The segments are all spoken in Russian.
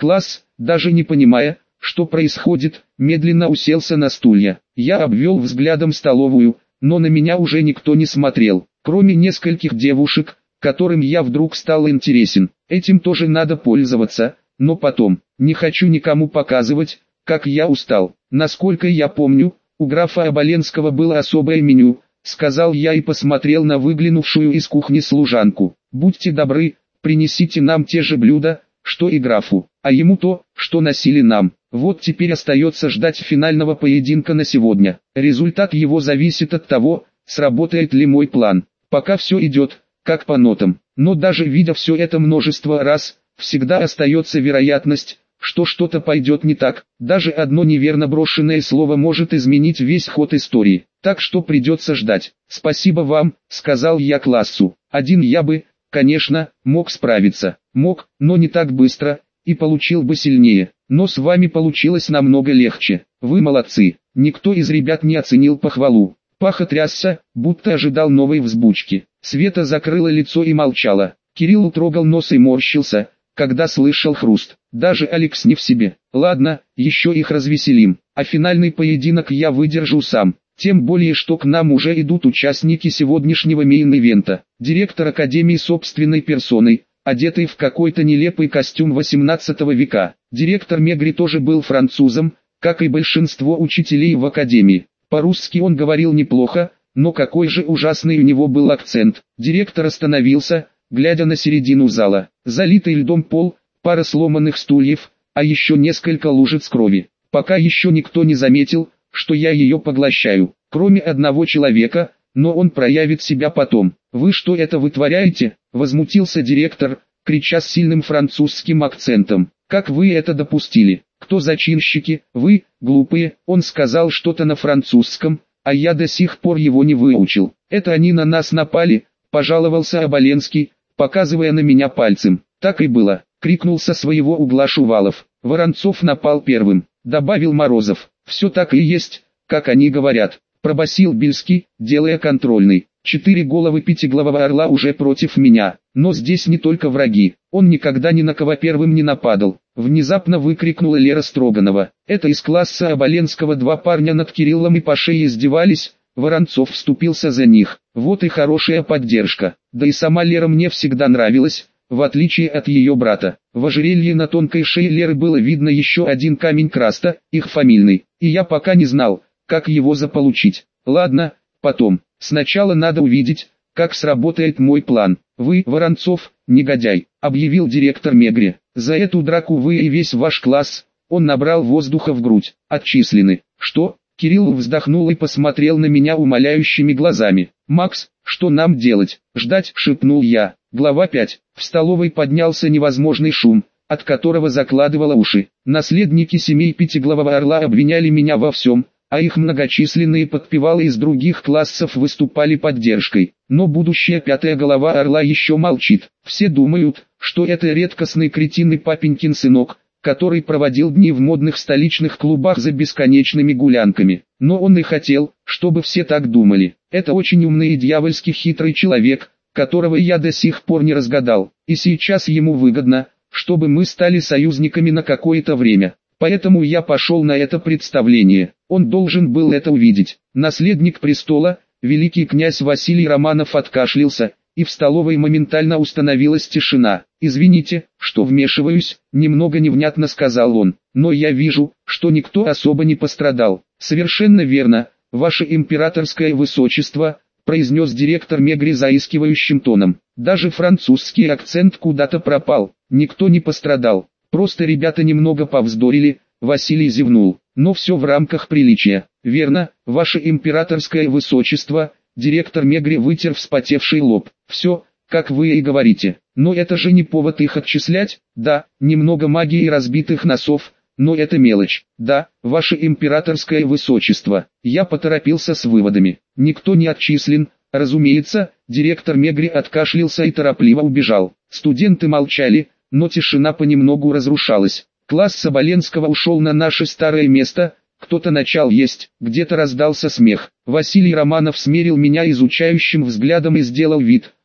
Класс, даже не понимая, что происходит, медленно уселся на стулья. Я обвел взглядом столовую, но на меня уже никто не смотрел, кроме нескольких девушек, которым я вдруг стал интересен. Этим тоже надо пользоваться, но потом. Не хочу никому показывать, как я устал. Насколько я помню, у графа Оболенского было особое меню, сказал я и посмотрел на выглянувшую из кухни служанку. Будьте добры, принесите нам те же блюда, что и графу, а ему то, что носили нам. Вот теперь остается ждать финального поединка на сегодня. Результат его зависит от того, сработает ли мой план. Пока все идет, как по нотам. Но даже видя все это множество раз, всегда остается вероятность, что что-то пойдет не так. Даже одно неверно брошенное слово может изменить весь ход истории. Так что придется ждать. «Спасибо вам», — сказал я классу. Один я бы, конечно, мог справиться. Мог, но не так быстро, и получил бы сильнее. Но с вами получилось намного легче. Вы молодцы. Никто из ребят не оценил похвалу. Паха трясся, будто ожидал новой взбучки. Света закрыла лицо и молчала. Кирилл трогал нос и морщился, когда слышал хруст. Даже Алекс не в себе. Ладно, еще их развеселим. А финальный поединок я выдержу сам. Тем более, что к нам уже идут участники сегодняшнего мейн-ивента. Директор академии собственной персоной, одетый в какой-то нелепый костюм 18 века. Директор Мегри тоже был французом, как и большинство учителей в академии. По-русски он говорил неплохо, но какой же ужасный у него был акцент. Директор остановился, глядя на середину зала. Залитый льдом пол, пара сломанных стульев, а еще несколько лужиц крови. Пока еще никто не заметил, что я ее поглощаю, кроме одного человека, но он проявит себя потом. «Вы что это вытворяете?» – возмутился директор, крича с сильным французским акцентом. «Как вы это допустили? Кто зачинщики? Вы, глупые?» Он сказал что-то на французском, а я до сих пор его не выучил. «Это они на нас напали», – пожаловался Оболенский, показывая на меня пальцем. «Так и было», – крикнул со своего угла Шувалов. «Воронцов напал первым», – добавил Морозов. «Все так и есть, как они говорят», – пробасил Бельский, делая контрольный. 4 головы пятиглавого орла уже против меня, но здесь не только враги. Он никогда ни на кого первым не нападал. Внезапно выкрикнула Лера Строганова. Это из класса Оболенского 2 парня над Кириллом и Пашей издевались. Воронцов вступился за них. Вот и хорошая поддержка. Да и сама Лера мне всегда нравилась, в отличие от ее брата. В ожерелье на тонкой шее Леры было видно еще один камень краста, их фамильный. И я пока не знал, как его заполучить. Ладно, потом. Сначала надо увидеть, как сработает мой план. «Вы, Воронцов, негодяй», — объявил директор Мегри. «За эту драку вы и весь ваш класс», — он набрал воздуха в грудь, — «отчислены». «Что?» — Кирилл вздохнул и посмотрел на меня умоляющими глазами. «Макс, что нам делать?» «Ждать», — шепнул я. Глава 5. В столовой поднялся невозможный шум, от которого закладывало уши. Наследники семей Пятиглавого Орла обвиняли меня во всем, а их многочисленные подпевалы из других классов выступали поддержкой. Но будущая пятая голова Орла еще молчит. Все думают, что это редкостный кретин и папенькин сынок, который проводил дни в модных столичных клубах за бесконечными гулянками. Но он и хотел, чтобы все так думали. Это очень умный и дьявольски хитрый человек, которого я до сих пор не разгадал. И сейчас ему выгодно, чтобы мы стали союзниками на какое-то время. Поэтому я пошел на это представление. Он должен был это увидеть. Наследник престола, великий князь Василий Романов откашлялся, и в столовой моментально установилась тишина. «Извините, что вмешиваюсь», — немного невнятно сказал он, «но я вижу, что никто особо не пострадал». «Совершенно верно, ваше императорское высочество», — произнес директор Мегри заискивающим тоном. «Даже французский акцент куда-то пропал, никто не пострадал. Просто ребята немного повздорили», — Василий зевнул. «Но все в рамках приличия». «Верно, ваше императорское высочество», — директор Мегри вытер вспотевший лоб. «Все, как вы и говорите. Но это же не повод их отчислять?» «Да, немного магии и разбитых носов, но это мелочь». «Да, ваше императорское высочество». Я поторопился с выводами. «Никто не отчислен, разумеется», — директор Мегри откашлялся и торопливо убежал. Студенты молчали, но тишина понемногу разрушалась. Класс Соболенского ушел на наше старое место, кто-то начал есть, где-то раздался смех. Василий Романов смерил меня изучающим взглядом и сделал вид,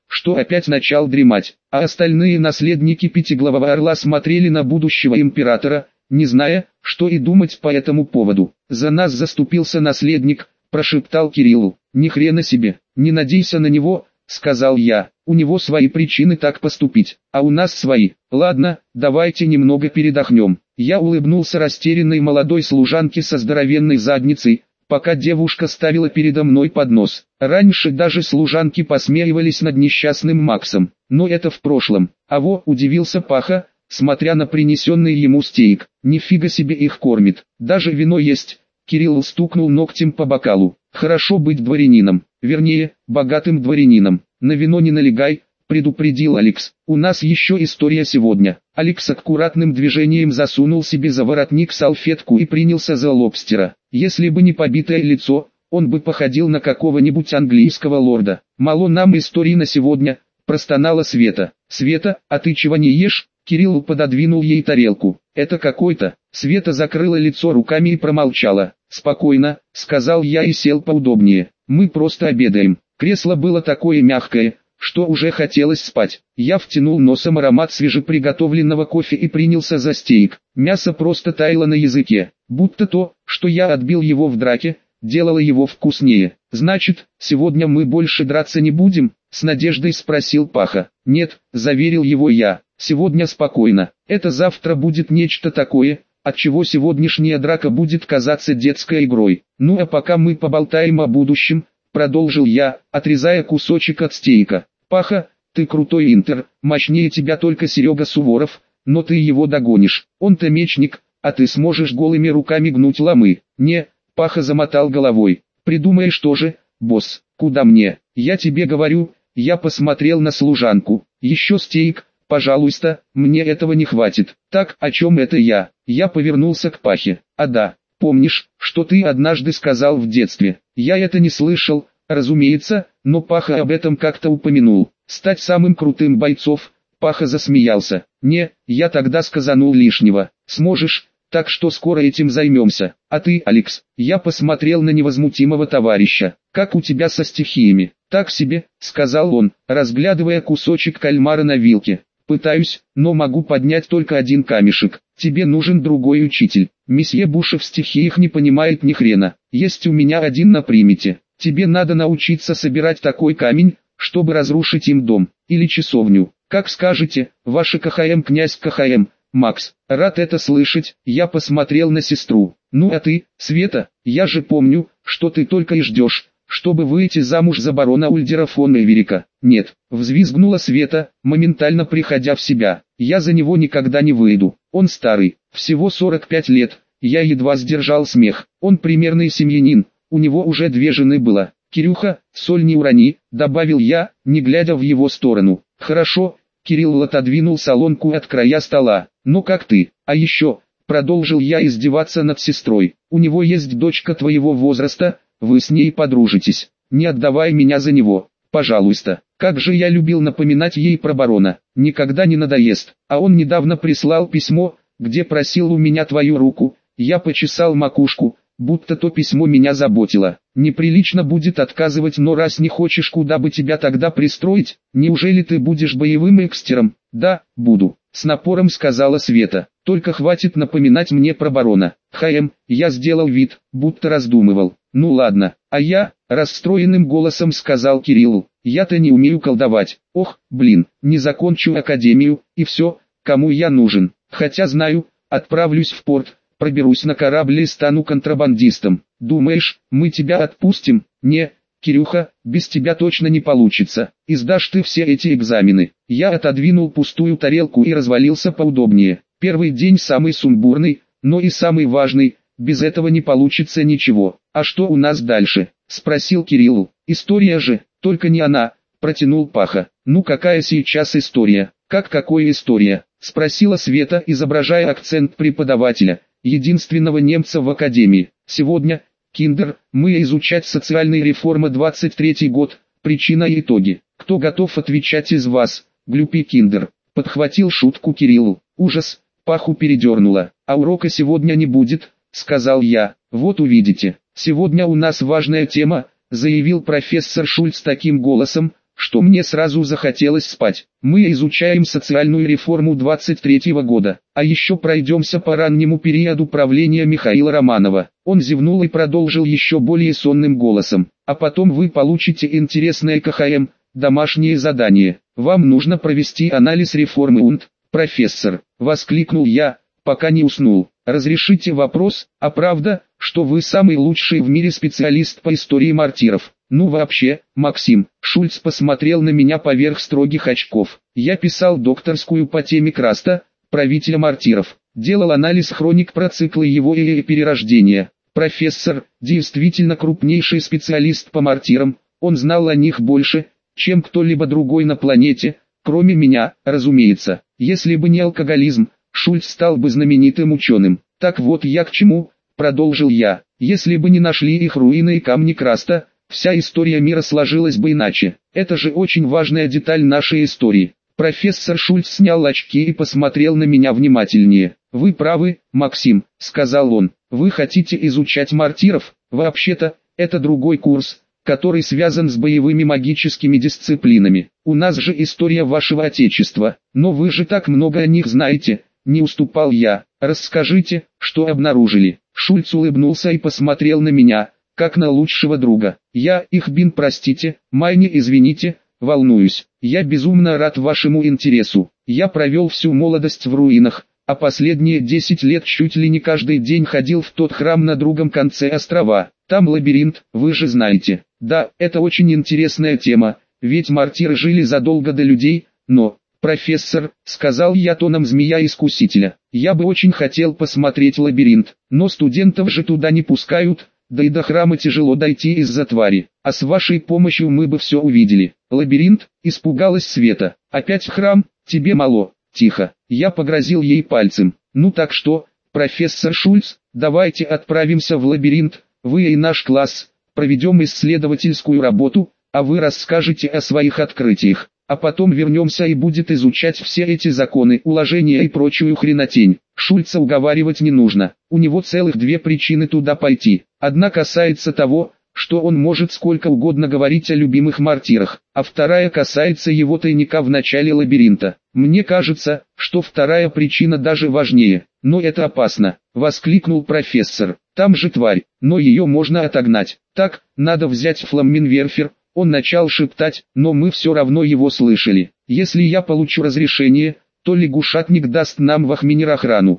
что опять начал дремать, а остальные наследники пятиглавого орла смотрели на будущего императора, не зная, что и думать по этому поводу. «За нас заступился наследник», – прошептал Кириллу. «Ни хрена себе, не надейся на него», – сказал я. «У него свои причины так поступить, а у нас свои. Ладно, давайте немного передохнем». Я улыбнулся растерянной молодой служанке со здоровенной задницей, пока девушка ставила передо мной поднос. Раньше даже служанки посмеивались над несчастным Максом, но это в прошлом. А во, удивился Паха, смотря на принесенный ему стейк. Нифига себе их кормит, даже вино есть. Кирилл стукнул ногтем по бокалу. Хорошо быть дворянином, вернее, богатым дворянином. На вино не налегай, предупредил Алекс. У нас еще история сегодня. Алекс аккуратным движением засунул себе за воротник салфетку и принялся за лобстера. Если бы не побитое лицо, он бы походил на какого-нибудь английского лорда. «Мало нам истории на сегодня», – простонала Света. «Света, а ты чего не ешь?» Кирилл пододвинул ей тарелку. «Это какой-то». Света закрыла лицо руками и промолчала. «Спокойно», – сказал я и сел поудобнее. «Мы просто обедаем». Кресло было такое мягкое, что уже хотелось спать. Я втянул носом аромат свежеприготовленного кофе и принялся за стейк. Мясо просто таяло на языке, будто то, что я отбил его в драке, делало его вкуснее. «Значит, сегодня мы больше драться не будем?» – с надеждой спросил Паха. «Нет», – заверил его я, – «сегодня спокойно. Это завтра будет нечто такое, отчего сегодняшняя драка будет казаться детской игрой. Ну а пока мы поболтаем о будущем», – продолжил я, отрезая кусочек от стейка. «Паха, ты крутой интер, мощнее тебя только Серега Суворов, но ты его догонишь. Он-то мечник, а ты сможешь голыми руками гнуть ломы». «Не», – Паха замотал головой. «Придумаешь тоже, босс, куда мне? Я тебе говорю». Я посмотрел на служанку. «Еще стейк, пожалуйста, мне этого не хватит». «Так, о чем это я?» Я повернулся к Пахе. «А да, помнишь, что ты однажды сказал в детстве?» Я это не слышал, разумеется, но Паха об этом как-то упомянул. «Стать самым крутым бойцов». Паха засмеялся. «Не, я тогда сказанул лишнего. Сможешь, так что скоро этим займемся. А ты, Алекс?» Я посмотрел на невозмутимого товарища. «Как у тебя со стихиями?» «Так себе», — сказал он, разглядывая кусочек кальмара на вилке. «Пытаюсь, но могу поднять только один камешек. Тебе нужен другой учитель. Месье Буша в стихиях не понимает ни хрена. Есть у меня один на примете. Тебе надо научиться собирать такой камень, чтобы разрушить им дом, или часовню. Как скажете, ваше КХМ, князь КХМ». «Макс, рад это слышать», — я посмотрел на сестру. «Ну а ты, Света, я же помню, что ты только и ждешь, чтобы выйти замуж за барона Ульдера фон Эверика». «Нет», — взвизгнула Света, моментально приходя в себя. «Я за него никогда не выйду. Он старый, всего 45 лет». Я едва сдержал смех. «Он примерный семьянин, у него уже 2 жены было». «Кирюха, соль не урони», — добавил я, не глядя в его сторону. «Хорошо». Кирилл отодвинул солонку от края стола. «Ну как ты? А еще...» Продолжил я издеваться над сестрой. «У него есть дочка твоего возраста, вы с ней подружитесь. Не отдавай меня за него, пожалуйста». Как же я любил напоминать ей про барона. Никогда не надоест. А он недавно прислал письмо, где просил у меня твою руку. Я почесал макушку, будто то письмо меня заботило. Неприлично будет отказывать, но раз не хочешь, куда бы тебя тогда пристроить? Неужели ты будешь боевым экстером? Да, буду, с напором сказала Света. Только хватит напоминать мне про барона. Я сделал вид, будто раздумывал. Ну ладно, а я, расстроенным голосом сказал Кириллу, я-то не умею колдовать. Ох, блин, не закончу академию, и все, кому я нужен. Хотя знаю, отправлюсь в порт, проберусь на корабль и стану контрабандистом. Думаешь, мы тебя отпустим? Не, Кирюха, без тебя точно не получится. И сдашь ты все эти экзамены. Я отодвинул пустую тарелку и развалился поудобнее. Первый день самый сумбурный, но и самый важный. Без этого не получится ничего. А что у нас дальше? Спросил Кирилл. История же, только не она, протянул Паха. Ну какая сейчас история? Как какая история? Спросила Света, изображая акцент преподавателя, единственного немца в академии. Сегодня, Киндер, мы изучать социальные реформы 23 год, причина и итоги. Кто готов отвечать из вас? Глюпи Киндер. Подхватил шутку Кириллу. Ужас, Паху передернуло. А урока сегодня не будет, сказал я. Вот увидите. Сегодня у нас важная тема, заявил профессор Шульц таким голосом, что мне сразу захотелось спать. Мы изучаем социальную реформу 23-го года, а еще пройдемся по раннему периоду правления Михаила Романова. Он зевнул и продолжил еще более сонным голосом. А потом вы получите интересное КХМ, домашнее задание. Вам нужно провести анализ реформы УНТ, профессор, воскликнул я, пока не уснул. Разрешите вопрос, а правда, что вы самый лучший в мире специалист по истории мартиров? Ну вообще, Максим, Шульц посмотрел на меня поверх строгих очков. Я писал докторскую по теме Краста, правителя мартиров. Делал анализ хроник про циклы его и перерождения. Профессор, действительно крупнейший специалист по мартирам, он знал о них больше, чем кто-либо другой на планете, кроме меня, разумеется. Если бы не алкоголизм, Шульц стал бы знаменитым ученым. Так вот я к чему, продолжил я. Если бы не нашли их руины и камни Краста, вся история мира сложилась бы иначе. Это же очень важная деталь нашей истории. Профессор Шульц снял очки и посмотрел на меня внимательнее. «Вы правы, Максим», — сказал он. «Вы хотите изучать мартиров? Вообще-то, это другой курс, который связан с боевыми магическими дисциплинами. У нас же история вашего отечества, но вы же так много о них знаете», — не уступал я. «Расскажите, что обнаружили». Шульц улыбнулся и посмотрел на меня, как на лучшего друга. Простите, Майни, извините, волнуюсь. Я безумно рад вашему интересу. Я провел всю молодость в руинах, а последние 10 лет чуть ли не каждый день ходил в тот храм на другом конце острова. Там лабиринт, вы же знаете. Да, это очень интересная тема, ведь мартиры жили задолго до людей, но... «Профессор», — сказал я тоном змея-искусителя, — «я бы очень хотел посмотреть лабиринт, но студентов же туда не пускают, да и до храма тяжело дойти из-за твари, а с вашей помощью мы бы все увидели». «Лабиринт?» — испугалась Света. «Опять храм? Тебе мало». «Тихо». Я погрозил ей пальцем. «Ну так что, профессор Шульц, давайте отправимся в лабиринт, вы и наш класс, проведем исследовательскую работу, а вы расскажете о своих открытиях. А потом вернемся и будет изучать все эти законы, уложения и прочую хренотень». Шульца уговаривать не нужно, у него целых две причины туда пойти. Одна касается того, что он может сколько угодно говорить о любимых мартирах, а вторая касается его тайника в начале лабиринта. Мне кажется, что вторая причина даже важнее, но это опасно, воскликнул профессор. Там же тварь, но ее можно отогнать. Так, надо взять фламминверфер. Он начал шептать, но мы все равно его слышали. «Если я получу разрешение, то лягушатник даст нам в Ахминер охрану.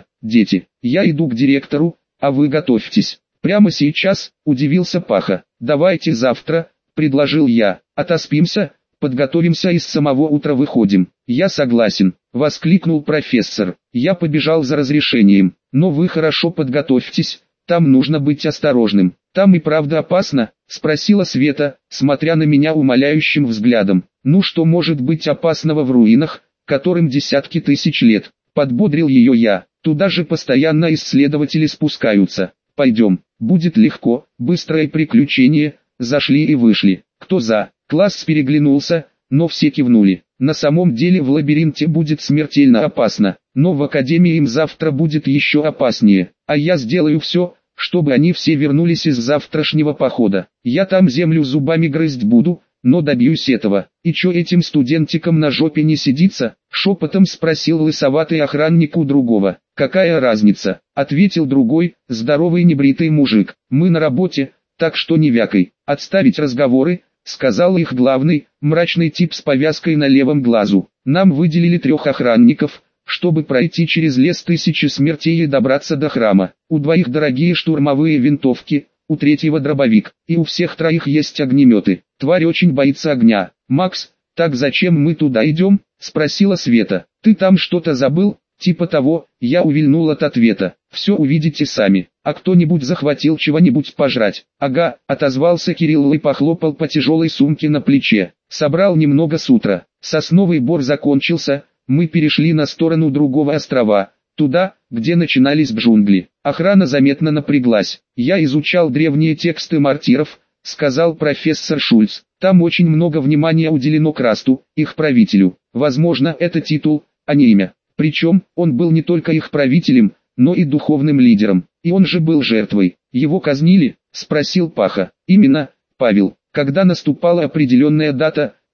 Дети, я иду к директору, а вы готовьтесь». «Прямо сейчас?» – удивился Паха. «Давайте завтра», – предложил я. «Отоспимся, подготовимся и с самого утра выходим». «Я согласен», – воскликнул профессор. Я побежал за разрешением. «Но вы хорошо подготовьтесь, там нужно быть осторожным». «Там и правда опасно?» – спросила Света, смотря на меня умоляющим взглядом. «Ну что может быть опасного в руинах, которым десятки тысяч лет?» – подбодрил ее я. «Туда же постоянно исследователи спускаются. Пойдем, будет легко, быстрое приключение». Зашли и вышли. «Кто за?» Класс переглянулся, но все кивнули. На самом деле в лабиринте будет смертельно опасно, но в академии им завтра будет еще опаснее, а я сделаю все, чтобы они все вернулись из завтрашнего похода. Я там землю зубами грызть буду, но добьюсь этого. И чё этим студентикам на жопе не сидится? Шепотом спросил лысоватый охранник у другого. «Какая разница?» — ответил другой, здоровый небритый мужик. «Мы на работе, так что не вякай». «Отставить разговоры», — сказал их главный, мрачный тип с повязкой на левом глазу. «Нам выделили 3 охранников, чтобы пройти через лес 1000 смертей и добраться до храма. У 2 дорогие штурмовые винтовки, у 3 дробовик, и у всех 3 есть огнеметы. Тварь очень боится огня». «Макс, так зачем мы туда идем?» — спросила Света. «Ты там что-то забыл?» «Типа того», я увильнул от ответа. «Все увидите сами. А кто-нибудь захватил чего-нибудь пожрать?» «Ага», — отозвался Кирилл и похлопал по тяжелой сумке на плече. «Собрал немного с утра. Сосновый бор закончился, мы перешли на сторону другого острова, туда, где начинались джунгли». Охрана заметно напряглась. «Я изучал древние тексты мартиров», — сказал профессор Шульц. «Там очень много внимания уделено Красту, их правителю. Возможно, это титул, а не имя. Причем, он был не только их правителем, но и духовным лидером. И он же был жертвой. Его казнили?» — спросил Паха. «Именно, Павел. Когда наступала определенная дата,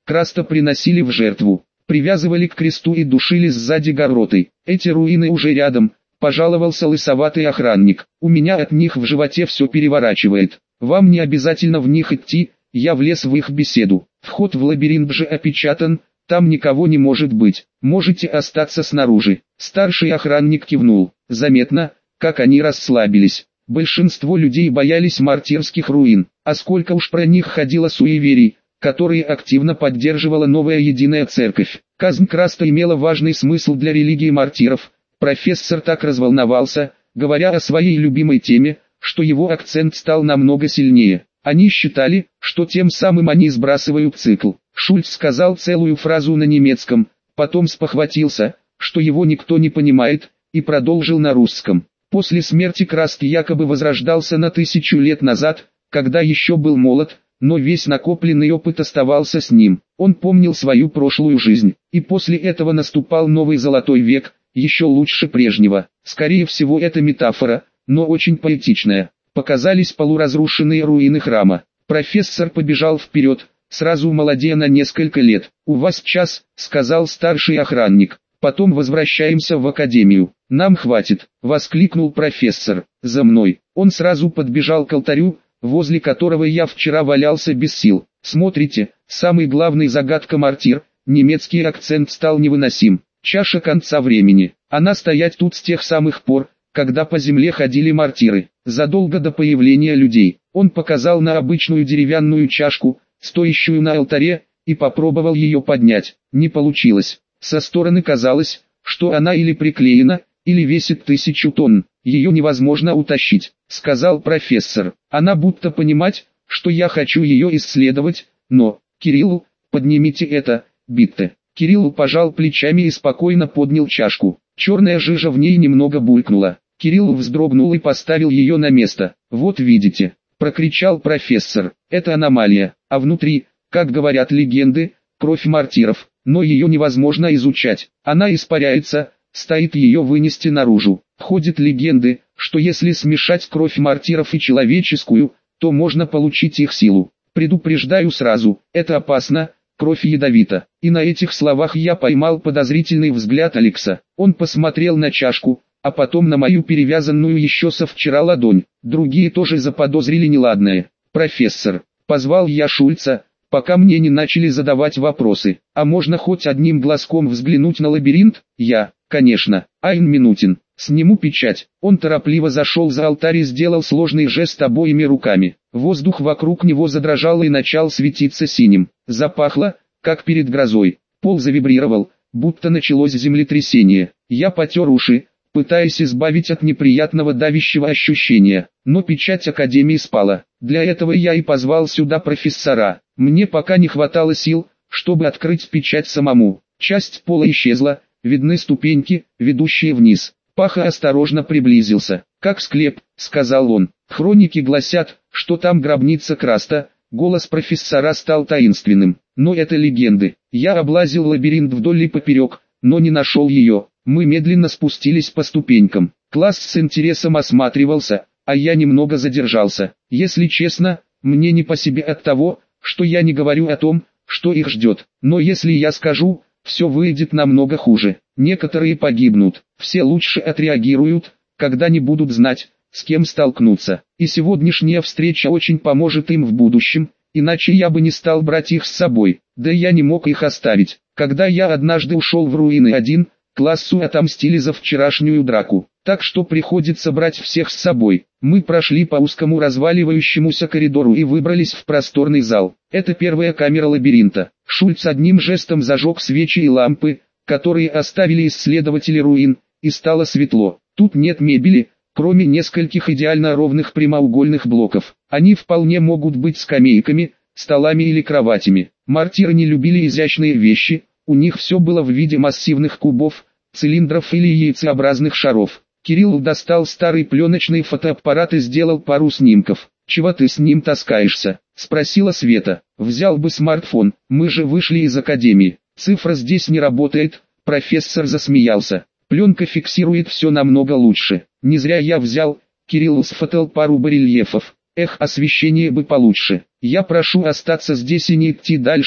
Краста приносили в жертву, привязывали к кресту и душили сзади гарротой. Эти руины уже рядом, пожаловался лысоватый охранник. У меня от них в животе все переворачивает. Вам не обязательно в них идти, я влез в их беседу. Вход в лабиринт же опечатан, там никого не может быть. Можете остаться снаружи. Старший охранник кивнул. Заметно, как они расслабились. Большинство людей боялись мартирских руин, а сколько уж про них ходило суеверий, которые активно поддерживала новая единая церковь. Казнь Краста имела важный смысл для религии мартиров. Профессор так разволновался, говоря о своей любимой теме, что его акцент стал намного сильнее. Они считали, что тем самым они сбрасывают цикл. Шульц сказал целую фразу на немецком, потом спохватился, что его никто не понимает, и продолжил на русском. После смерти Краст якобы возрождался на 1000 лет назад, когда еще был молод, но весь накопленный опыт оставался с ним. Он помнил свою прошлую жизнь, и после этого наступал новый золотой век, еще лучше прежнего. Скорее всего это метафора, но очень поэтичная. Показались полуразрушенные руины храма. Профессор побежал вперед, сразу молодея на несколько лет. «У вас час», — сказал старший охранник. «Потом возвращаемся в академию». «Нам хватит», — воскликнул профессор. «За мной». Он сразу подбежал к алтарю, возле которого я вчера валялся без сил. «Смотрите, самый главный загадка мартир», немецкий акцент стал невыносим. «Чаша конца времени. Она стоять тут с тех самых пор, когда по земле ходили мартиры, задолго до появления людей». Он показал на обычную деревянную чашку, стоящую на алтаре, и попробовал ее поднять. Не получилось. Со стороны казалось, что она или приклеена, или весит 1000 тонн. Ее невозможно утащить, сказал профессор. Она будто понимать, что я хочу ее исследовать, но, Кириллу, поднимите это, Битте. Кирилл пожал плечами и спокойно поднял чашку. Черная жижа в ней немного булькнула. Кирилл вздрогнул и поставил ее на место. «Вот видите», — прокричал профессор, — «это аномалия, а внутри, как говорят легенды, кровь мартиров, но ее невозможно изучать, она испаряется, стоит ее вынести наружу. Ходят легенды, что если смешать кровь мартиров и человеческую, то можно получить их силу. Предупреждаю сразу, это опасно, кровь ядовита». И на этих словах я поймал подозрительный взгляд Алекса. Он посмотрел на чашку, а потом на мою перевязанную еще со вчера ладонь. Другие тоже заподозрили неладное. «Профессор», — позвал я Шульца, пока мне не начали задавать вопросы. «А можно хоть одним глазком взглянуть на лабиринт?» «Я, конечно, Айн Минутин. Сниму печать». Он торопливо зашел за алтарь и сделал сложный жест обоими руками. Воздух вокруг него задрожал и начал светиться синим. Запахло, как перед грозой. Пол завибрировал, будто началось землетрясение. Я потер уши, пытаясь избавить от неприятного давящего ощущения. Но печать Академии спала. Для этого я и позвал сюда профессора. Мне пока не хватало сил, чтобы открыть печать самому. Часть пола исчезла, видны ступеньки, ведущие вниз. Паха осторожно приблизился. «Как склеп», — сказал он. «Хроники гласят, что там гробница Краста». Голос профессора стал таинственным. «Но это легенды. Я облазил лабиринт вдоль и поперек, но не нашел ее». Мы медленно спустились по ступенькам. Класс с интересом осматривался, а я немного задержался. Если честно, мне не по себе от того, что я не говорю о том, что их ждет. Но если я скажу, все выйдет намного хуже. Некоторые погибнут, все лучше отреагируют, когда не будут знать, с кем столкнуться. И сегодняшняя встреча очень поможет им в будущем, иначе я бы не стал брать их с собой. Да я не мог их оставить. Когда я однажды ушел в руины один, классу отомстили за вчерашнюю драку, так что приходится брать всех с собой. Мы прошли по узкому разваливающемуся коридору и выбрались в просторный зал. Это первая камера лабиринта. Шульц одним жестом зажег свечи и лампы, которые оставили исследователи руин, и стало светло. Тут нет мебели, кроме нескольких идеально ровных прямоугольных блоков. Они вполне могут быть скамейками, столами или кроватями. Мартиры не любили изящные вещи. У них все было в виде массивных кубов, цилиндров или яйцеобразных шаров. Кирилл достал старый пленочный фотоаппарат и сделал пару снимков. «Чего ты с ним таскаешься?» — спросила Света. «Взял бы смартфон, мы же вышли из академии. Цифра здесь не работает», — профессор засмеялся. «Пленка фиксирует все намного лучше. Не зря я взял». Кирилл сфотал пару барельефов. «Эх, освещение бы получше. Я прошу остаться здесь и не идти дальше»,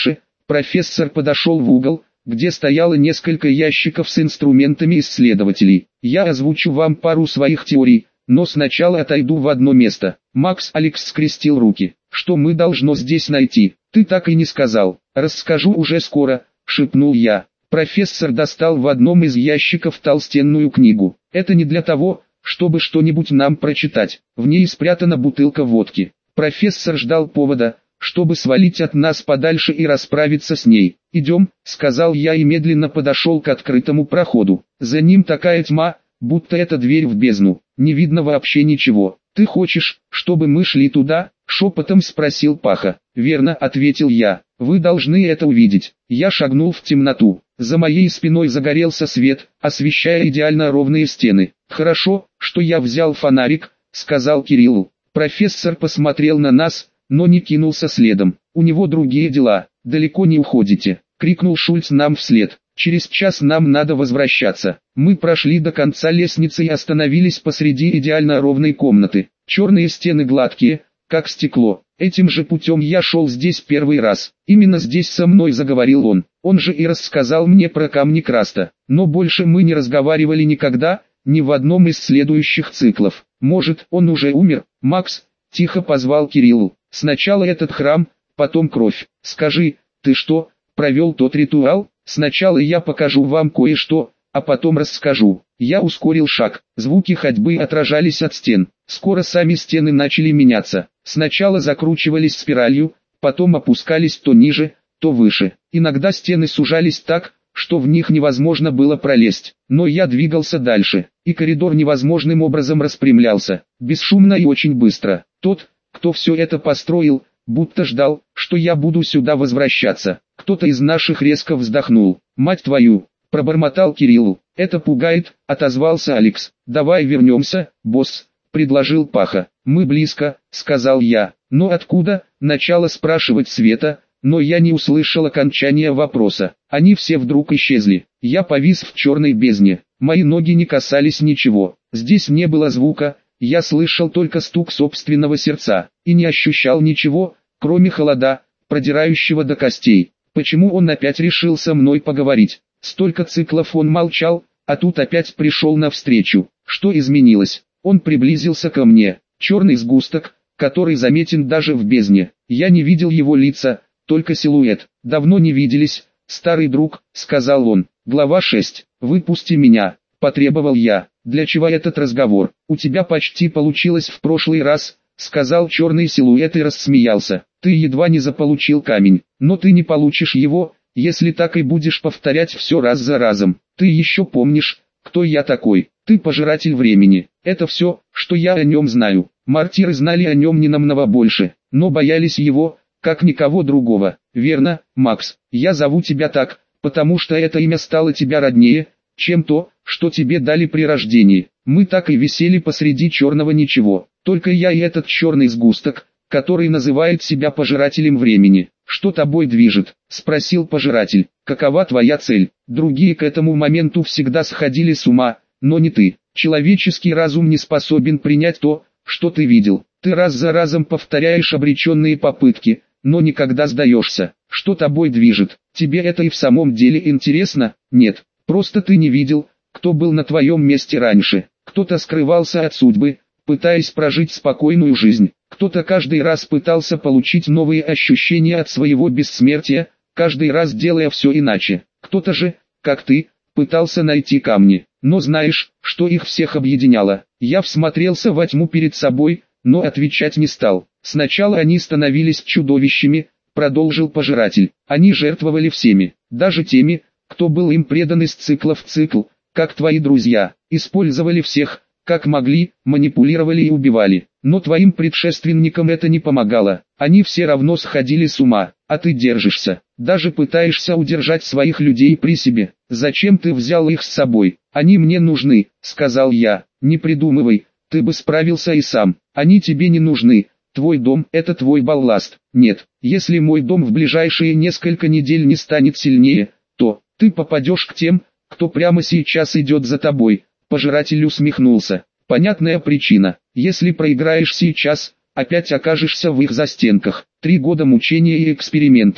Профессор подошел в угол, где стояло несколько ящиков с инструментами исследователей. Я озвучу вам пару своих теорий, но сначала отойду в одно место. Алекс скрестил руки. Что мы должно здесь найти? Ты так и не сказал. Расскажу уже скоро, шепнул я. Профессор достал в одном из ящиков толстенную книгу. Это не для того, чтобы что-нибудь нам прочитать. В ней спрятана бутылка водки. Профессор ждал повода, чтобы свалить от нас подальше и расправиться с ней. «Идем», — сказал я и медленно подошел к открытому проходу. За ним такая тьма, будто это дверь в бездну. Не видно вообще ничего. «Ты хочешь, чтобы мы шли туда?» — шепотом спросил Паха. «Верно», — ответил я. «Вы должны это увидеть». Я шагнул в темноту. За моей спиной загорелся свет, освещая идеально ровные стены. «Хорошо, что я взял фонарик», — сказал Кириллу. Профессор посмотрел на нас, но не кинулся следом. «У него другие дела. Далеко не уходите», — крикнул Шульц нам вслед. «Через час нам надо возвращаться». Мы прошли до конца лестницы и остановились посреди идеально ровной комнаты. Черные стены гладкие, как стекло. Этим же путем я шел здесь первый раз. Именно здесь со мной заговорил он. Он же и рассказал мне про камни Краста. Но больше мы не разговаривали никогда, ни в одном из следующих циклов. Может, он уже умер? «Макс», — тихо позвал Кириллу. «Сначала этот храм, потом кровь. Скажи, ты что, провел тот ритуал? Сначала я покажу вам кое-что, а потом расскажу». Я ускорил шаг. Звуки ходьбы отражались от стен. Скоро сами стены начали меняться. Сначала закручивались спиралью, потом опускались то ниже, то выше. Иногда стены сужались так, что в них невозможно было пролезть. Но я двигался дальше, и коридор невозможным образом распрямлялся. Бесшумно и очень быстро. Тот, кто все это построил, будто ждал, что я буду сюда возвращаться. Кто-то из наших резко вздохнул. «Мать твою!» — пробормотал Кириллу. «Это пугает», — отозвался Алекс. «Давай вернемся, босс», — предложил Паха. «Мы близко», — сказал я. «Но откуда?» — начала спрашивать Света, но я не услышал окончания вопроса. Они все вдруг исчезли. Я повис в черной бездне. Мои ноги не касались ничего. Здесь не было звука. Я слышал только стук собственного сердца, и не ощущал ничего, кроме холода, продирающего до костей. Почему он опять решил со мной поговорить? Столько циклов он молчал, а тут опять пришел навстречу. Что изменилось? Он приблизился ко мне. Черный сгусток, который заметен даже в бездне. Я не видел его лица, только силуэт. «Давно не виделись, старый друг», — сказал он. Глава 6. «Выпусти меня», — потребовал я. «Для чего этот разговор? У тебя почти получилось в прошлый раз», — сказал черный силуэт и рассмеялся. «Ты едва не заполучил камень, но ты не получишь его, если так и будешь повторять все раз за разом. Ты еще помнишь, кто я такой? Ты пожиратель времени. Это все, что я о нем знаю». Мартиры знали о нем не намного больше, но боялись его, как никого другого. «Верно, Макс, я зову тебя так, потому что это имя стало тебя роднее, чем то, что тебе дали при рождении. Мы так и висели посреди черного ничего, только я и этот черный сгусток, который называет себя пожирателем времени». «Что тобой движет?» — спросил пожиратель. «Какова твоя цель?» Другие к этому моменту всегда сходили с ума, но не ты. Человеческий разум не способен принять то, что ты видел. Ты раз за разом повторяешь обреченные попытки, но никогда сдаешься. Что тобой движет? Тебе это и в самом деле интересно? Нет, просто ты не видел, кто был на твоем месте раньше. Кто-то скрывался от судьбы, пытаясь прожить спокойную жизнь. Кто-то каждый раз пытался получить новые ощущения от своего бессмертия, каждый раз делая все иначе. Кто-то же, как ты, пытался найти камни. Но знаешь, что их всех объединяло? Я всмотрелся во тьму перед собой, но отвечать не стал. Сначала они становились чудовищами, продолжил пожиратель. Они жертвовали всеми, даже теми, кто был им предан из цикла в цикл, как твои друзья. Использовали всех, как могли, манипулировали и убивали. Но твоим предшественникам это не помогало. Они все равно сходили с ума, а ты держишься. Даже пытаешься удержать своих людей при себе. Зачем ты взял их с собой? Они мне нужны, сказал я. Не придумывай, ты бы справился и сам. Они тебе не нужны. Твой дом – это твой балласт. Нет, если мой дом в ближайшие несколько недель не станет сильнее, то ты попадешь к тем, кто прямо сейчас идет за тобой. Пожиратель усмехнулся. Понятная причина. Если проиграешь сейчас, опять окажешься в их застенках. 3 года мучений и экспериментов.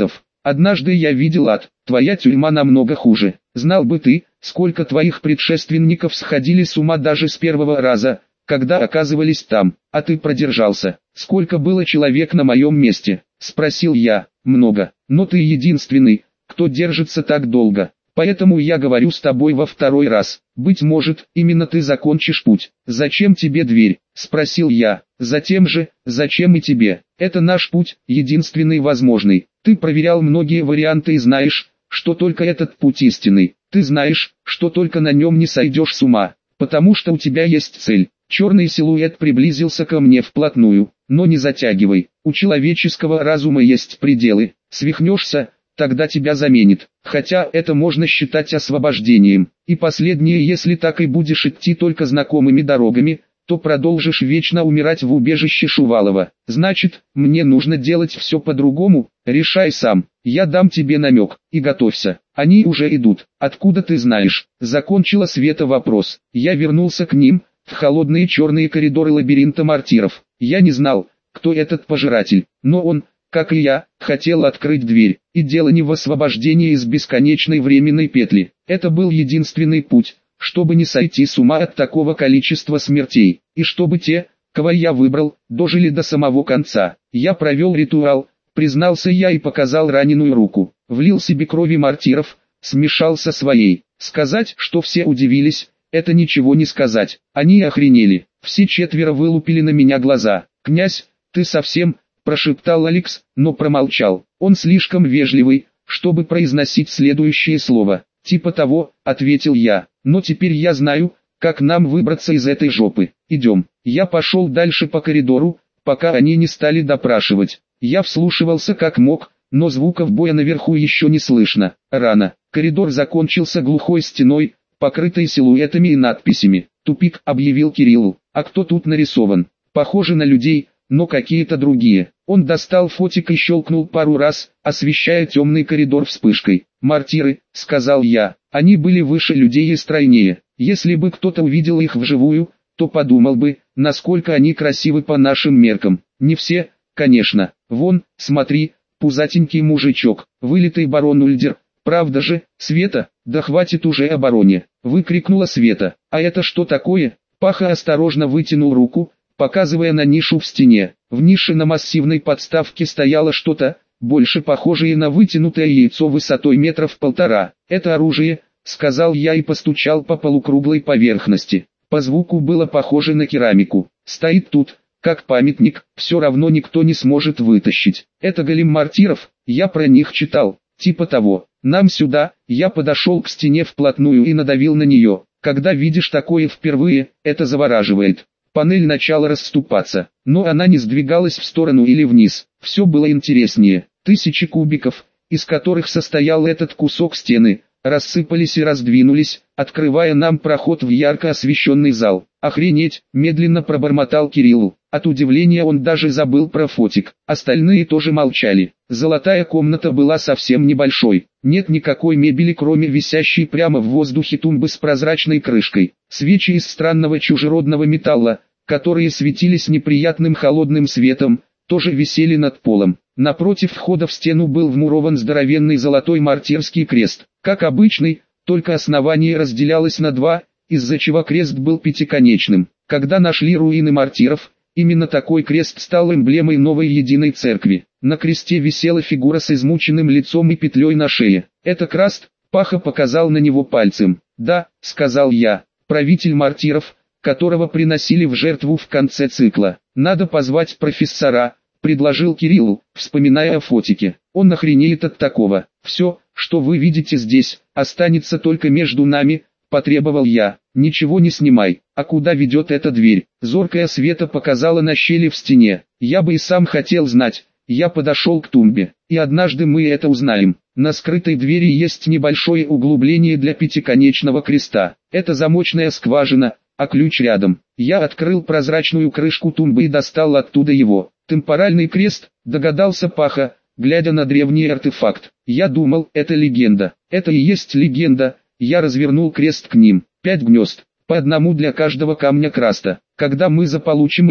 Однажды я видел ад, твоя тюрьма намного хуже. Знал бы ты, сколько твоих предшественников сходили с ума даже с первого раза, когда оказывались там, а ты продержался. Сколько было человек на моем месте? Спросил я. Много, но ты единственный, кто держится так долго. Поэтому я говорю с тобой во второй раз. Быть может, именно ты закончишь путь. Зачем тебе дверь? Спросил я. Затем же, зачем и тебе? Это наш путь, единственный возможный. Ты проверял многие варианты и знаешь, что только этот путь истинный. Ты знаешь, что только на нем не сойдешь с ума, потому что у тебя есть цель. Черный силуэт приблизился ко мне вплотную, но не затягивай. У человеческого разума есть пределы. Свихнешься, тогда тебя заменит. Хотя это можно считать освобождением. И последнее, если так и будешь идти только знакомыми дорогами, то продолжишь вечно умирать в убежище Шувалова. Значит, мне нужно делать все по-другому? Решай сам. Я дам тебе намек. И готовься. Они уже идут. Откуда ты знаешь? Закончила Света вопрос. Я вернулся к ним, в холодные черные коридоры лабиринта мортиров. Я не знал, кто этот пожиратель, но он, как и я, хотел открыть дверь. И дело не в освобождении из бесконечной временной петли. Это был единственный путь, чтобы не сойти с ума от такого количества смертей, и чтобы те, кого я выбрал, дожили до самого конца. Я провел ритуал, признался я и показал раненую руку. Влил себе крови мортиров, смешал со своей. Сказать, что все удивились, это ничего не сказать. Они охренели. Все четверо вылупили на меня глаза. «Князь, ты совсем...» – прошептал Алекс, но промолчал. Он слишком вежливый, чтобы произносить следующее слово. «Типа того», – ответил я. «Но теперь я знаю, как нам выбраться из этой жопы. Идем». Я пошел дальше по коридору, пока они не стали допрашивать. Я вслушивался как мог, но звуков боя наверху еще не слышно. Рано. Коридор закончился глухой стеной, покрытой силуэтами и надписями. «Тупик», — объявил Кирилл. «А кто тут нарисован? Похоже на людей, но какие-то другие». Он достал фотик и щелкнул пару раз, освещая темный коридор вспышкой. «Мортиры», — сказал я. Они были выше людей и стройнее. Если бы кто-то увидел их вживую, то подумал бы, насколько они красивы по нашим меркам. Не все, конечно. Вон, смотри, пузатенький мужичок, вылитый барон Ульдер. «Правда же, Света, да хватит уже о бароне!» — выкрикнула Света. «А это что такое?» Паха осторожно вытянул руку, показывая на нишу в стене. В нише на массивной подставке стояло что-то, больше похожее на вытянутое яйцо высотой 1,5 метра. «Это оружие», — сказал я и постучал по полукруглой поверхности. По звуку было похоже на керамику. «Стоит тут, как памятник, все равно никто не сможет вытащить. Это голем мортиров, я про них читал, типа того. Нам сюда». Я подошел к стене вплотную и надавил на нее. Когда видишь такое впервые, это завораживает. Панель начала расступаться, но она не сдвигалась в сторону или вниз. Все было интереснее. Тысячи кубиков, из которых состоял этот кусок стены, рассыпались и раздвинулись, открывая нам проход в ярко освещенный зал. «Охренеть!» – медленно пробормотал Кирилл. От удивления он даже забыл про фотик. Остальные тоже молчали. Золотая комната была совсем небольшой. Нет никакой мебели, кроме висящей прямо в воздухе тумбы с прозрачной крышкой. Свечи из странного чужеродного металла, которые светились неприятным холодным светом, тоже висели над полом. Напротив входа в стену был вмурован здоровенный золотой мортирский крест. Как обычный, только основание разделялось на два, из-за чего крест был пятиконечным. Когда нашли руины мортиров, именно такой крест стал эмблемой новой единой церкви. На кресте висела фигура с измученным лицом и петлей на шее. «Это Краст?» — Паха показал на него пальцем. «Да», — сказал я, — «правитель мортиров, которого приносили в жертву в конце цикла. Надо позвать профессора», — предложил Кирилл, вспоминая о фотике. «Он охренеет от такого. Все, что вы видите здесь, останется только между нами», — потребовал я. «Ничего не снимай». «А куда ведет эта дверь?» Зоркая Света показала на щели в стене. «Я бы и сам хотел знать». Я подошел к тумбе, и однажды мы это узнаем. На скрытой двери есть небольшое углубление для пятиконечного креста. Это замочная скважина, а ключ рядом. Я открыл прозрачную крышку тумбы и достал оттуда его. «Темпоральный крест», догадался Паха, глядя на древний артефакт. Я думал, это легенда. Это и есть легенда. Я развернул крест к ним. 5 гнезд, по одному для каждого камня Краста. Когда мы заполучим их,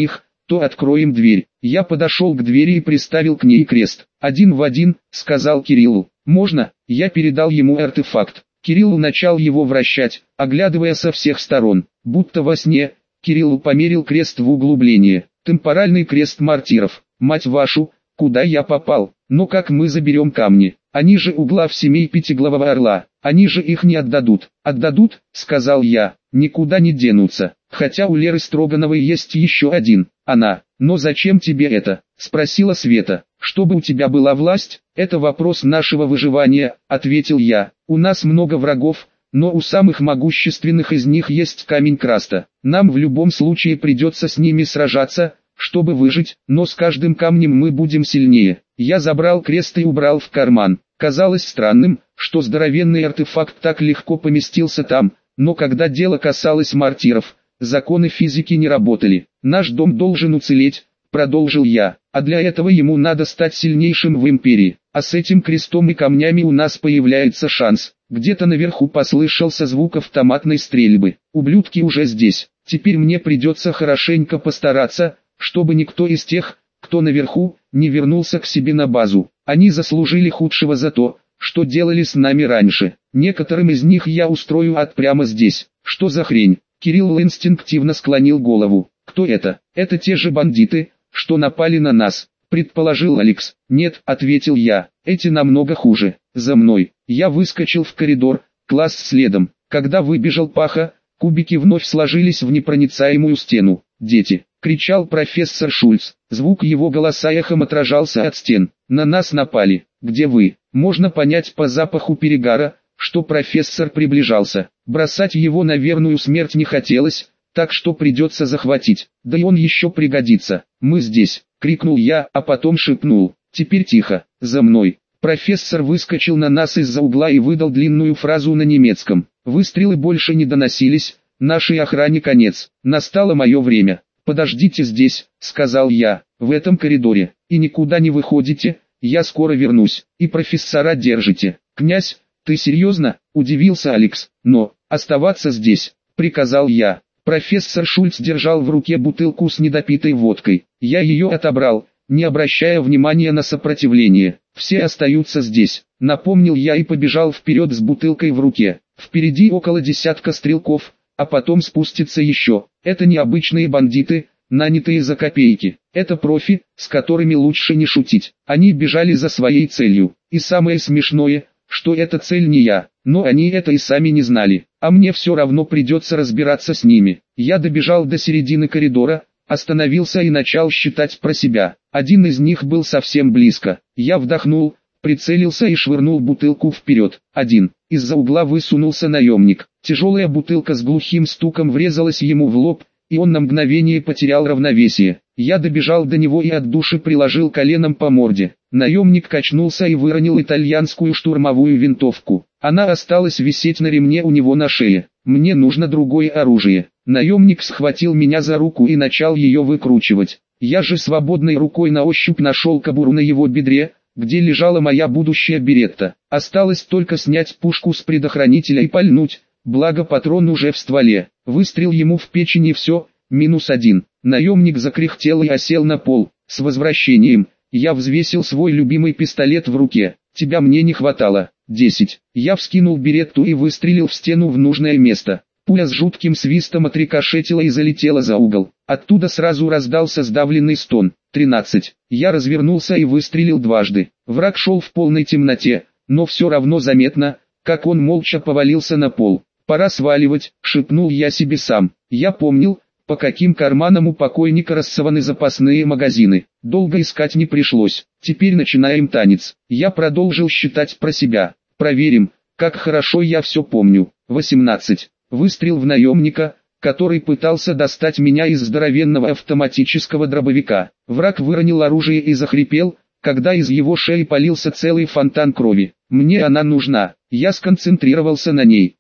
то откроем дверь. Я подошел к двери и приставил к ней крест. «Один в один», — сказал Кириллу. «Можно?» Я передал ему артефакт. Кирилл начал его вращать, оглядывая со всех сторон. Будто во сне, Кирилл померил крест в углубление. Темпоральный крест мартиров. Мать вашу, куда я попал? Но как мы заберем камни? Они же у глав семей Пятиглавого Орла. Они же их не отдадут. «Отдадут», — сказал я, — «никуда не денутся. Хотя у Леры Строгановой есть еще один. Она. Но зачем тебе это?» — спросила Света. «Чтобы у тебя была власть, это вопрос нашего выживания», — ответил я. «У нас много врагов, но у самых могущественных из них есть камень Краста. Нам в любом случае придется с ними сражаться, чтобы выжить, но с каждым камнем мы будем сильнее». Я забрал крест и убрал в карман. Казалось странным, что здоровенный артефакт так легко поместился там, но когда дело касалось мартиров, законы физики не работали. «Наш дом должен уцелеть», — продолжил я, — «а для этого ему надо стать сильнейшим в империи. А с этим крестом и камнями у нас появляется шанс». Где-то наверху послышался звук автоматной стрельбы. «Ублюдки уже здесь. Теперь мне придется хорошенько постараться, чтобы никто из тех, кто наверху, не вернулся к себе на базу. Они заслужили худшего за то, что делали с нами раньше. Некоторым из них я устрою ад прямо здесь». «Что за хрень?» Кирилл инстинктивно склонил голову. «Кто это?» «Это те же бандиты, что напали на нас», — предположил Алекс. «Нет», — ответил я, — «эти намного хуже. За мной». Я выскочил в коридор, класс следом. Когда выбежал Паха, кубики вновь сложились в непроницаемую стену. «Дети!» — кричал профессор Шульц. Звук его голоса эхом отражался от стен. «На нас напали. Где вы?» Можно понять по запаху перегара, что профессор приближался. Бросать его на верную смерть не хотелось, так что придется захватить. Да и он еще пригодится. «Мы здесь!» — крикнул я, а потом шепнул. «Теперь тихо, за мной!» Профессор выскочил на нас из-за угла и выдал длинную фразу на немецком. Выстрелы больше не доносились, нашей охране конец. Настало мое время. «Подождите здесь», — сказал я, — «в этом коридоре, и никуда не выходите, я скоро вернусь, и профессора держите». «Князь, ты серьезно?» — удивился Алекс. «Но, оставаться здесь», — приказал я. Профессор Шульц держал в руке бутылку с недопитой водкой. Я ее отобрал, не обращая внимания на сопротивление. «Все остаются здесь», — напомнил я и побежал вперед с бутылкой в руке. Впереди около десятка стрелков, а потом спустится еще. Это не обычные бандиты, нанятые за копейки. Это профи, с которыми лучше не шутить. Они бежали за своей целью. И самое смешное, что эта цель не я, но они это и сами не знали. А мне все равно придется разбираться с ними. Я добежал до середины коридора, остановился и начал считать про себя. Один из них был совсем близко. Я вдохнул, прицелился и швырнул бутылку вперед. Один. Из-за угла высунулся наемник. Тяжелая бутылка с глухим стуком врезалась ему в лоб, и он на мгновение потерял равновесие. Я добежал до него и от души приложил коленом по морде. Наемник качнулся и выронил итальянскую штурмовую винтовку. Она осталась висеть на ремне у него на шее. «Мне нужно другое оружие». Наемник схватил меня за руку и начал ее выкручивать. Я же свободной рукой на ощупь нашел кобуру на его бедре, где лежала моя будущая беретта. Осталось только снять пушку с предохранителя и пальнуть, благо патрон уже в стволе. Выстрел ему в печень и все, -1. Наемник закряхтел и осел на пол. «С возвращением!» Я взвесил свой любимый пистолет в руке. «Тебя мне не хватало». 10. Я вскинул беретту и выстрелил в стену в нужное место. Пуля с жутким свистом отрикошетила и залетела за угол. Оттуда сразу раздался сдавленный стон. 13. Я развернулся и выстрелил дважды. Враг шел в полной темноте, но все равно заметно, как он молча повалился на пол. «Пора сваливать», — шепнул я себе сам. Я помнил, по каким карманам у покойника рассованы запасные магазины. Долго искать не пришлось. Теперь начинаем танец. Я продолжил считать про себя. Проверим, как хорошо я все помню. 18. Выстрел в наемника, который пытался достать меня из здоровенного автоматического дробовика. Враг выронил оружие и захрипел, когда из его шеи полился целый фонтан крови. Мне она нужна. Я сконцентрировался на ней.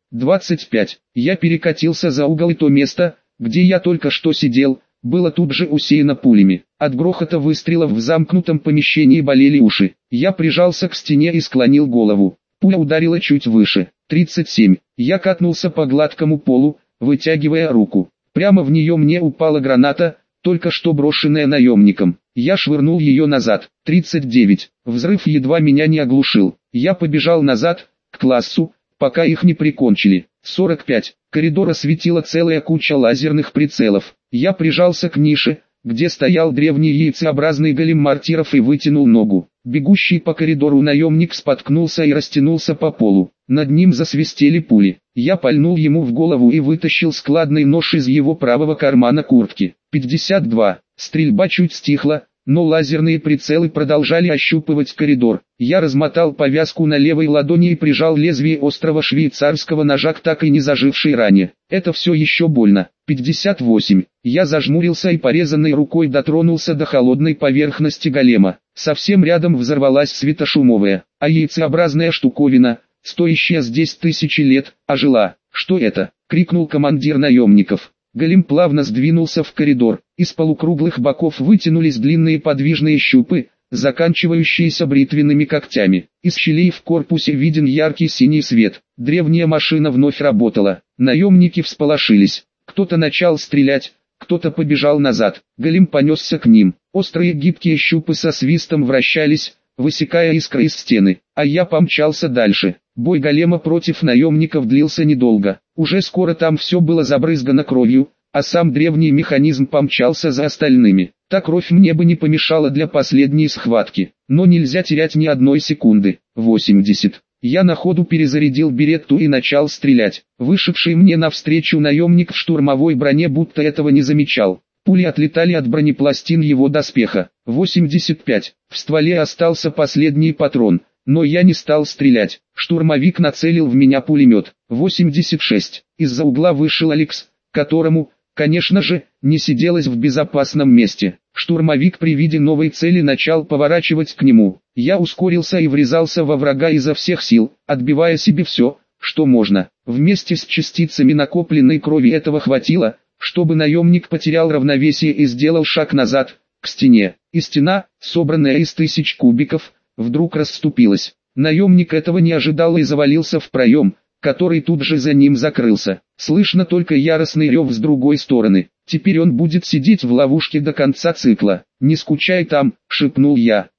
25. Я перекатился за угол, и то место, где я только что сидел, было тут же усеяно пулями. От грохота выстрелов в замкнутом помещении болели уши. Я прижался к стене и склонил голову. Пуля ударила чуть выше. 37. Я катнулся по гладкому полу, вытягивая руку. Прямо в нее мне упала граната, только что брошенная наемником. Я швырнул ее назад. 39. Взрыв едва меня не оглушил. Я побежал назад, к классу, пока их не прикончили. 45. Коридор осветила целая куча лазерных прицелов. Я прижался к нише, где стоял древний яйцеобразный голем мартиров, и вытянул ногу. Бегущий по коридору наемник споткнулся и растянулся по полу. Над ним засвистели пули. Я пальнул ему в голову и вытащил складный нож из его правого кармана куртки. 52. Стрельба чуть стихла, но лазерные прицелы продолжали ощупывать коридор. Я размотал повязку на левой ладони и прижал лезвие острого швейцарского ножа к так и не зажившей ране. Это все еще больно. 58. Я зажмурился и порезанной рукой дотронулся до холодной поверхности голема. Совсем рядом взорвалась светошумовая, а яйцеобразная штуковина, стоящая здесь тысячи лет, ожила. «Что это?» — крикнул командир наемников. Голем плавно сдвинулся в коридор. Из полукруглых боков вытянулись длинные подвижные щупы, заканчивающиеся бритвенными когтями. Из щелей в корпусе виден яркий синий свет. Древняя машина вновь работала. Наемники всполошились. Кто-то начал стрелять, кто-то побежал назад. Голем понесся к ним. Острые гибкие щупы со свистом вращались, высекая искры из стены, а я помчался дальше. Бой голема против наемников длился недолго. Уже скоро там все было забрызгано кровью, а сам древний механизм помчался за остальными. Та кровь мне бы не помешала для последней схватки, но нельзя терять ни одной секунды. 80. Я на ходу перезарядил беретту и начал стрелять. Вышедший мне навстречу наемник в штурмовой броне будто этого не замечал. Пули отлетали от бронепластин его доспеха. 85. В стволе остался последний патрон, но я не стал стрелять. Штурмовик нацелил в меня пулемет. 86. Из-за угла вышел Алекс, которому, конечно же, не сиделось в безопасном месте. Штурмовик при виде новой цели начал поворачивать к нему. Я ускорился и врезался во врага изо всех сил, отбивая себе все, что можно. Вместе с частицами накопленной крови этого хватило, чтобы наемник потерял равновесие и сделал шаг назад, к стене. И стена, собранная из тысяч кубиков, вдруг расступилась. Наемник этого не ожидал и завалился в проем, который тут же за ним закрылся. Слышно только яростный рев с другой стороны. Теперь он будет сидеть в ловушке до конца цикла. «Не скучай там», — шепнул я.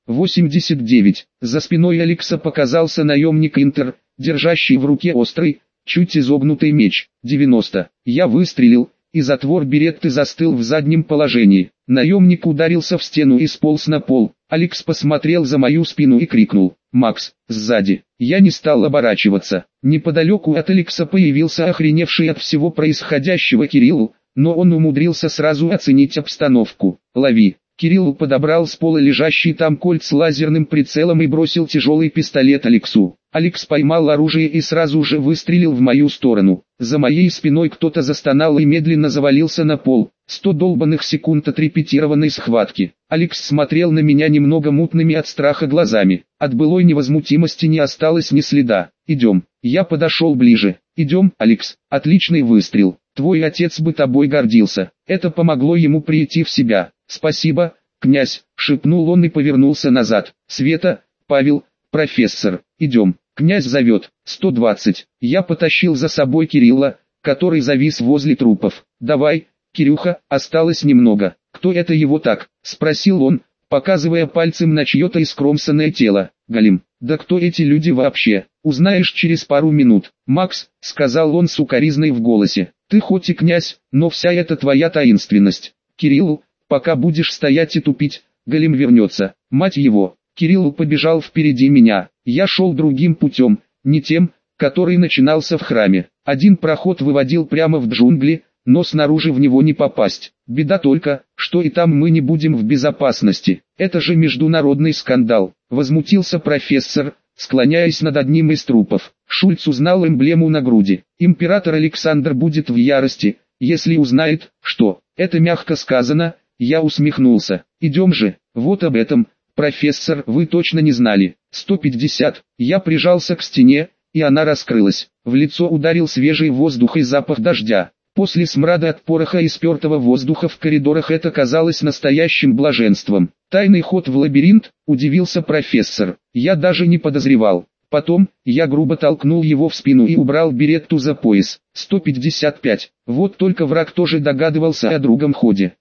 89. За спиной Алекса показался наемник Интер, держащий в руке острый, чуть изогнутый меч. 90. Я выстрелил, и затвор беретты застыл в заднем положении. Наемник ударился в стену и сполз на пол. Алекс посмотрел за мою спину и крикнул: «Макс, сзади!» Я не стал оборачиваться. Неподалеку от Алекса появился охреневший от всего происходящего Кирилл, но он умудрился сразу оценить обстановку. «Лови!» Кирилл подобрал с пола лежащий там кольт с лазерным прицелом и бросил тяжелый пистолет Алексу. Алекс поймал оружие и сразу же выстрелил в мою сторону. За моей спиной кто-то застонал и медленно завалился на пол. 100 долбанных секунд отрепетированной схватки. Алекс смотрел на меня немного мутными от страха глазами. От былой невозмутимости не осталось ни следа. «Идем». Я подошел ближе. «Идем, Алекс». Отличный выстрел. Твой отец бы тобой гордился. Это помогло ему прийти в себя. «Спасибо, князь», — шепнул он и повернулся назад. «Света, Павел, профессор, идем, князь зовет». 120. Я потащил за собой Кирилла, который завис возле трупов. «Давай, Кирюха, осталось немного». «Кто это его так?» — спросил он, показывая пальцем на чье-то искромсанное тело. «Голем». «Да кто эти люди вообще? Узнаешь через пару минут». «Макс», — сказал он с укоризной в голосе, — «ты хоть и князь, но вся эта твоя таинственность. Кирилл, пока будешь стоять и тупить, голем вернется». Мать его, Кирилл побежал впереди меня. Я шел другим путем, не тем, который начинался в храме. Один проход выводил прямо в джунгли, но снаружи в него не попасть. Беда только, что и там мы не будем в безопасности. Это же международный скандал. Возмутился профессор, склоняясь над одним из трупов. Шульц узнал эмблему на груди. Император Александр будет в ярости, если узнает, что это мягко сказано. Я усмехнулся. «Идем же». «Вот об этом, профессор, вы точно не знали». 150. Я прижался к стене, и она раскрылась. В лицо ударил свежий воздух и запах дождя. После смрада от пороха и спертого воздуха в коридорах это казалось настоящим блаженством. «Тайный ход в лабиринт?» – удивился профессор. Я даже не подозревал. Потом, я грубо толкнул его в спину и убрал беретту за пояс. 155. Вот только враг тоже догадывался о другом ходе.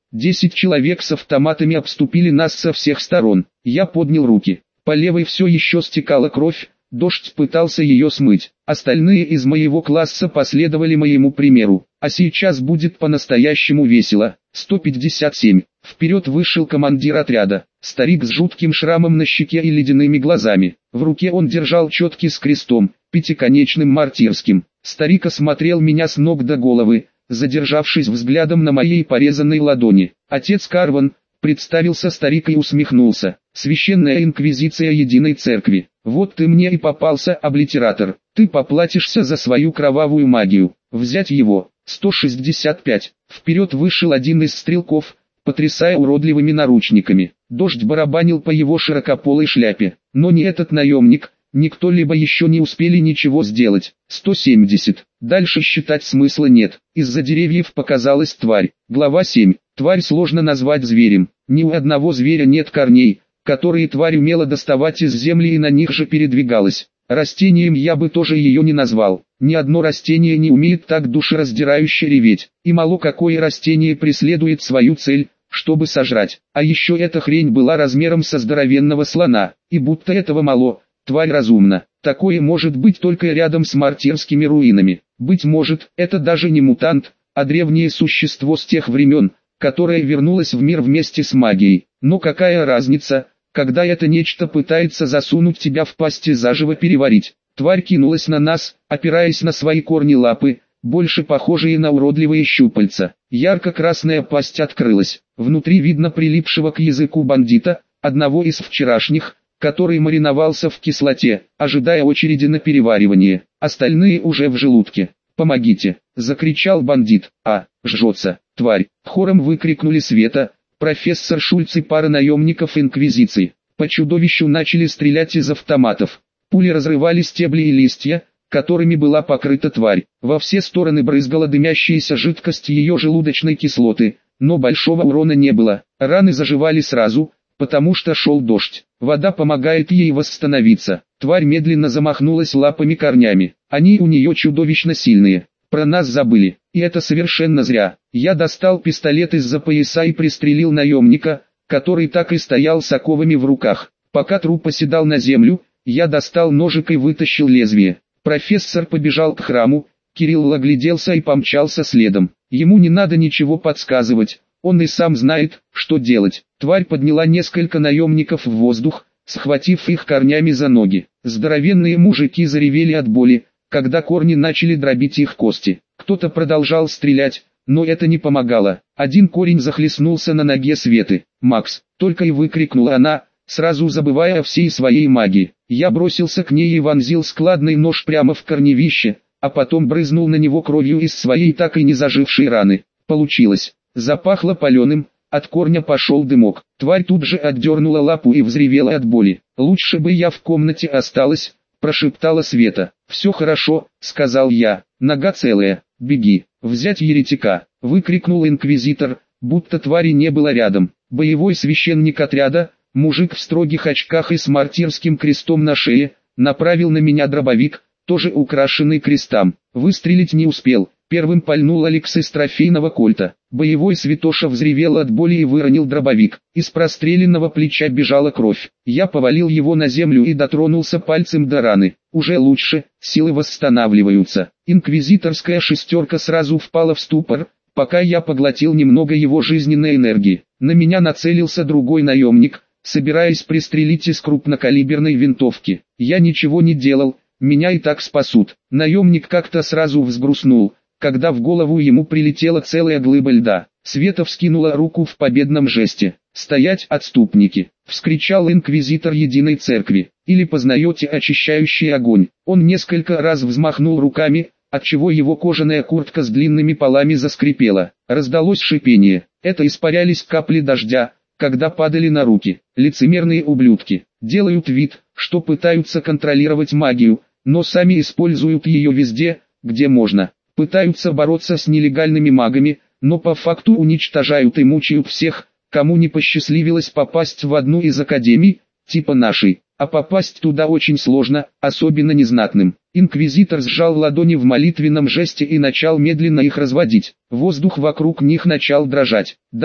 10 человек с автоматами обступили нас со всех сторон. Я поднял руки. По левой все еще стекала кровь, дождь пытался ее смыть. Остальные из моего класса последовали моему примеру. А сейчас будет по-настоящему весело. 157. Вперед вышел командир отряда. Старик с жутким шрамом на щеке и ледяными глазами. В руке он держал четки с крестом, пятиконечным мартирским. Старик осмотрел меня с ног до головы, задержавшись взглядом на моей порезанной ладони. Отец Карван, представился старик и усмехнулся. Священная инквизиция Единой Церкви. Вот ты мне и попался, облитератор. Ты поплатишься за свою кровавую магию. Взять его. 165. Вперед вышел один из стрелков, потрясая уродливыми наручниками. Дождь барабанил по его широкополой шляпе. Но ни этот наемник, ни кто-либо еще не успели ничего сделать. 170. Дальше считать смысла нет. Из-за деревьев показалась тварь. Глава 7. Тварь сложно назвать зверем. Ни у одного зверя нет корней, которые тварь умела доставать из земли и на них же передвигалась. Растением я бы тоже ее не назвал. Ни одно растение не умеет так душераздирающе реветь. И мало какое растение преследует свою цель, чтобы сожрать. А еще эта хрень была размером со здоровенного слона. И будто этого мало, тварь разумна. Такое может быть только рядом с мартирскими руинами. Быть может, это даже не мутант, а древнее существо с тех времен, которое вернулось в мир вместе с магией. Но какая разница, когда это нечто пытается засунуть тебя в пасть и заживо переварить. Тварь кинулась на нас, опираясь на свои корни лапы, больше похожие на уродливые щупальца. Ярко-красная пасть открылась. Внутри видно прилипшего к языку бандита, одного из вчерашних, который мариновался в кислоте, ожидая очереди на переваривание. Остальные уже в желудке. «Помогите!» — закричал бандит. «Жжется! Тварь!» — хором выкрикнули Света, профессор Шульц и пара наемников Инквизиции. По чудовищу начали стрелять из автоматов. Пули разрывали стебли и листья, которыми была покрыта тварь. Во все стороны брызгала дымящаяся жидкость ее желудочной кислоты, но большого урона не было. Раны заживали сразу, потому что шел дождь. Вода помогает ей восстановиться. Тварь медленно замахнулась лапами-корнями. Они у нее чудовищно сильные. Про нас забыли. И это совершенно зря. Я достал пистолет из-за пояса и пристрелил наемника, который так и стоял с оковами в руках. Пока труп оседал на землю, я достал ножик и вытащил лезвие. Профессор побежал к храму, Кирилл огляделся и помчался следом. Ему не надо ничего подсказывать, он и сам знает, что делать. Тварь подняла несколько наемников в воздух, схватив их корнями за ноги. Здоровенные мужики заревели от боли, когда корни начали дробить их кости. Кто-то продолжал стрелять, но это не помогало. Один корень захлестнулся на ноге Светы. «Макс!» — только и выкрикнула она, сразу забывая о всей своей магии. Я бросился к ней и вонзил складный нож прямо в корневище, а потом брызнул на него кровью из своей так и не зажившей раны. Получилось. Запахло паленым, от корня пошел дымок. Тварь тут же отдернула лапу и взревела от боли. «Лучше бы я в комнате осталась», — прошептала Света. «Все хорошо», — сказал я. «Нога целая, беги». «Взять еретика», — выкрикнул инквизитор, будто твари не было рядом. Боевой священник отряда, мужик в строгих очках и с мартирским крестом на шее, направил на меня дробовик, тоже украшенный крестом. Выстрелить не успел. Первым пальнул Алекс из трофейного кольта. Боевой святоша взревел от боли и выронил дробовик. Из простреленного плеча бежала кровь. Я повалил его на землю и дотронулся пальцем до раны. Уже лучше, силы восстанавливаются. Инквизиторская шестерка сразу впала в ступор, пока я поглотил немного его жизненной энергии. На меня нацелился другой наемник, собираясь пристрелить из крупнокалиберной винтовки. Я ничего не делал, меня и так спасут. Наемник как-то сразу взгрустнул, когда в голову ему прилетела целая глыба льда. Света вскинула руку в победном жесте. «Стоять, отступники!» — вскричал инквизитор Единой Церкви. «Или познаете очищающий огонь». Он несколько раз взмахнул руками, отчего его кожаная куртка с длинными полами заскрипела. Раздалось шипение. Это испарялись капли дождя, когда падали на руки. Лицемерные ублюдки. Делают вид, что пытаются контролировать магию, но сами используют ее везде, где можно. Пытаются бороться с нелегальными магами, но по факту уничтожают и мучают всех, кому не посчастливилось попасть в одну из академий, типа нашей. А попасть туда очень сложно, особенно незнатным. Инквизитор сжал ладони в молитвенном жесте и начал медленно их разводить. Воздух вокруг них начал дрожать. Да,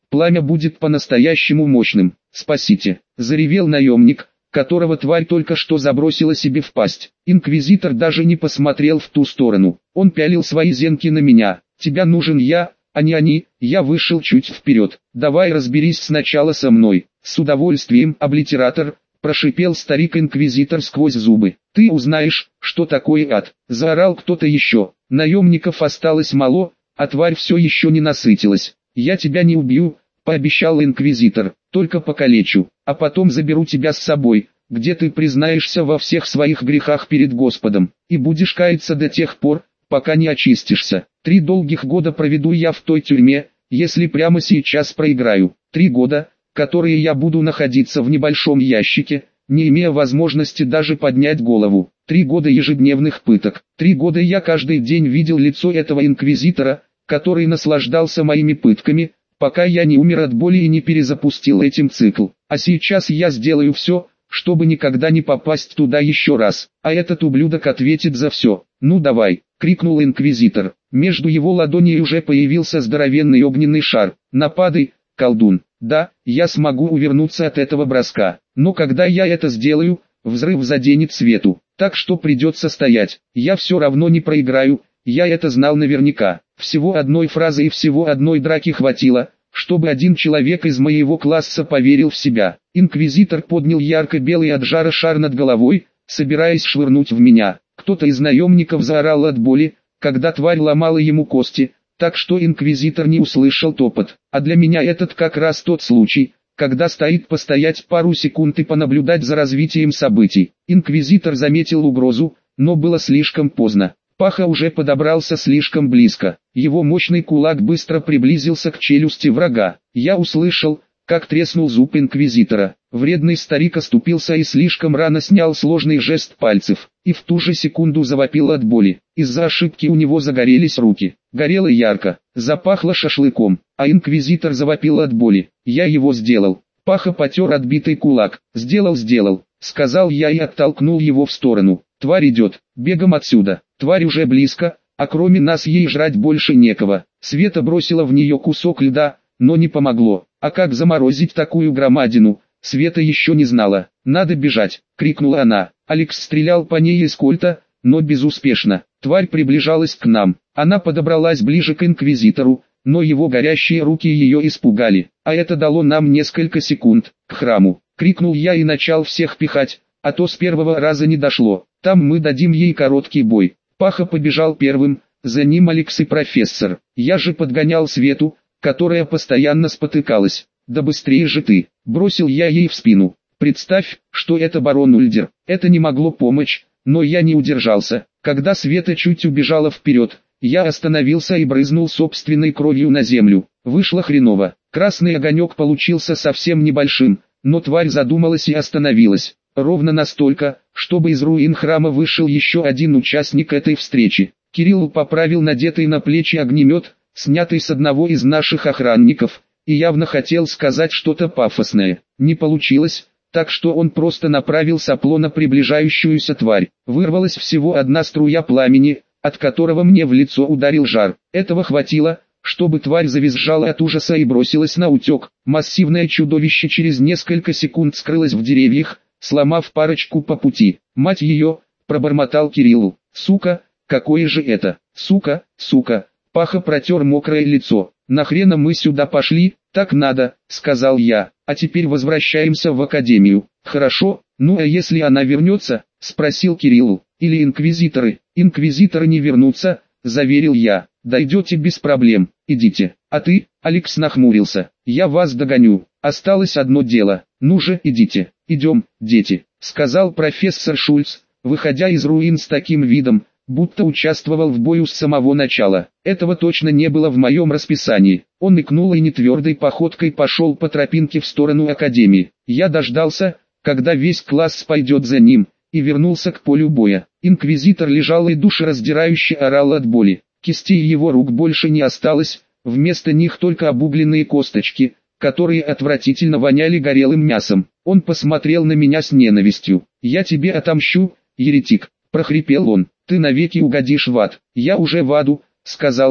пламя будет по-настоящему мощным. Спасите!» — заревел наемник, которого тварь только что забросила себе в пасть. Инквизитор даже не посмотрел в ту сторону. Он пялил свои зенки на меня. «Тебе нужен я, а не они». Я вышел чуть вперед. «Давай разберись сначала со мной». «С удовольствием, облитератор», — прошипел старик-инквизитор сквозь зубы. «Ты узнаешь, что такое ад», — заорал кто-то еще. Наемников осталось мало, а тварь все еще не насытилась. «Я тебя не убью», — пообещал инквизитор, — «только покалечу, а потом заберу тебя с собой, где ты признаешься во всех своих грехах перед Господом, и будешь каяться до тех пор, пока не очистишься. 3 долгих года проведу я в той тюрьме, если прямо сейчас проиграю. 3 года, которые я буду находиться в небольшом ящике, не имея возможности даже поднять голову. 3 года ежедневных пыток. 3 года я каждый день видел лицо этого инквизитора, который наслаждался моими пытками, пока я не умер от боли и не перезапустил этим цикл. А сейчас я сделаю все, чтобы никогда не попасть туда еще раз. А этот ублюдок ответит за все. «Ну давай!» — крикнул инквизитор. Между его ладоней уже появился здоровенный огненный шар. «Нападай, колдун!» «Да, я смогу увернуться от этого броска, но когда я это сделаю, взрыв заденет Свету, так что придется стоять. Я все равно не проиграю, я это знал наверняка». Всего одной фразы и всего одной драки хватило, чтобы один человек из моего класса поверил в себя. Инквизитор поднял ярко-белый от жара шар над головой, собираясь швырнуть в меня. Кто-то из наемников заорал от боли, когда тварь ломала ему кости, так что инквизитор не услышал топот. А для меня этот как раз тот случай, когда стоит постоять пару секунд и понаблюдать за развитием событий. Инквизитор заметил угрозу, но было слишком поздно. Паха уже подобрался слишком близко. Его мощный кулак быстро приблизился к челюсти врага. Я услышал, как треснул зуб инквизитора. Вредный старик оступился и слишком рано снял сложный жест пальцев, и в ту же секунду завопил от боли. Из-за ошибки у него загорелись руки. Горело ярко, запахло шашлыком, а инквизитор завопил от боли. Я его сделал. Паха потер отбитый кулак. «Сделал», — сказал я и оттолкнул его в сторону. «Тварь идет, бегом отсюда». Тварь уже близко, а кроме нас ей жрать больше некого. Света бросила в нее кусок льда, но не помогло. А как заморозить такую громадину, Света еще не знала. «Надо бежать!» — крикнула она. Алекс стрелял по ней из кольта, но безуспешно. Тварь приближалась к нам. Она подобралась ближе к инквизитору, но его горящие руки ее испугали. А это дало нам несколько секунд. «К храму!» — крикнул я и начал всех пихать, а то с первого раза не дошло. Там мы дадим ей короткий бой. Паха побежал первым, за ним Алекс и профессор. Я же подгонял Свету, которая постоянно спотыкалась. «Да быстрее же ты!» — бросил я ей в спину. «Представь, что это барон Ульдер». Это не могло помочь, но я не удержался. Когда Света чуть убежала вперед, я остановился и брызнул собственной кровью на землю. Вышло хреново. Красный огонек получился совсем небольшим, но тварь задумалась и остановилась. Ровно настолько, чтобы из руин храма вышел еще один участник этой встречи. Кирилл поправил надетый на плечи огнемет, снятый с одного из наших охранников, и явно хотел сказать что-то пафосное. Не получилось, так что он просто направил сопло на приближающуюся тварь. Вырвалась всего одна струя пламени, от которого мне в лицо ударил жар. Этого хватило, чтобы тварь завизжала от ужаса и бросилась на утек. Массивное чудовище через несколько секунд скрылось в деревьях, сломав парочку по пути. «Мать ее!» — пробормотал Кирилл. «Сука, какое же это? Сука, сука!» Паха протер мокрое лицо. «Нахрена мы сюда пошли?» «Так надо», — сказал я. «А теперь возвращаемся в академию». «Хорошо, ну а если она вернется?» — спросил Кирилл. «Или инквизиторы?» «Инквизиторы не вернутся», — заверил я. «Дойдете без проблем, идите». «А ты?» — Алекс нахмурился. «Я вас догоню. Осталось одно дело. Ну же, идите». «Идем, дети», — сказал профессор Шульц, выходя из руин с таким видом, будто участвовал в бою с самого начала. Этого точно не было в моем расписании. Он икнул и нетвердой походкой пошел по тропинке в сторону академии. Я дождался, когда весь класс пойдет за ним, и вернулся к полю боя. Инквизитор лежал и душераздирающе орал от боли. Кистей его рук больше не осталось, вместо них только обугленные косточки, которые отвратительно воняли горелым мясом. Он посмотрел на меня с ненавистью. «Я тебе отомщу, еретик», — прохрипел он. «Ты навеки угодишь в ад». «Я уже в аду», — сказал я.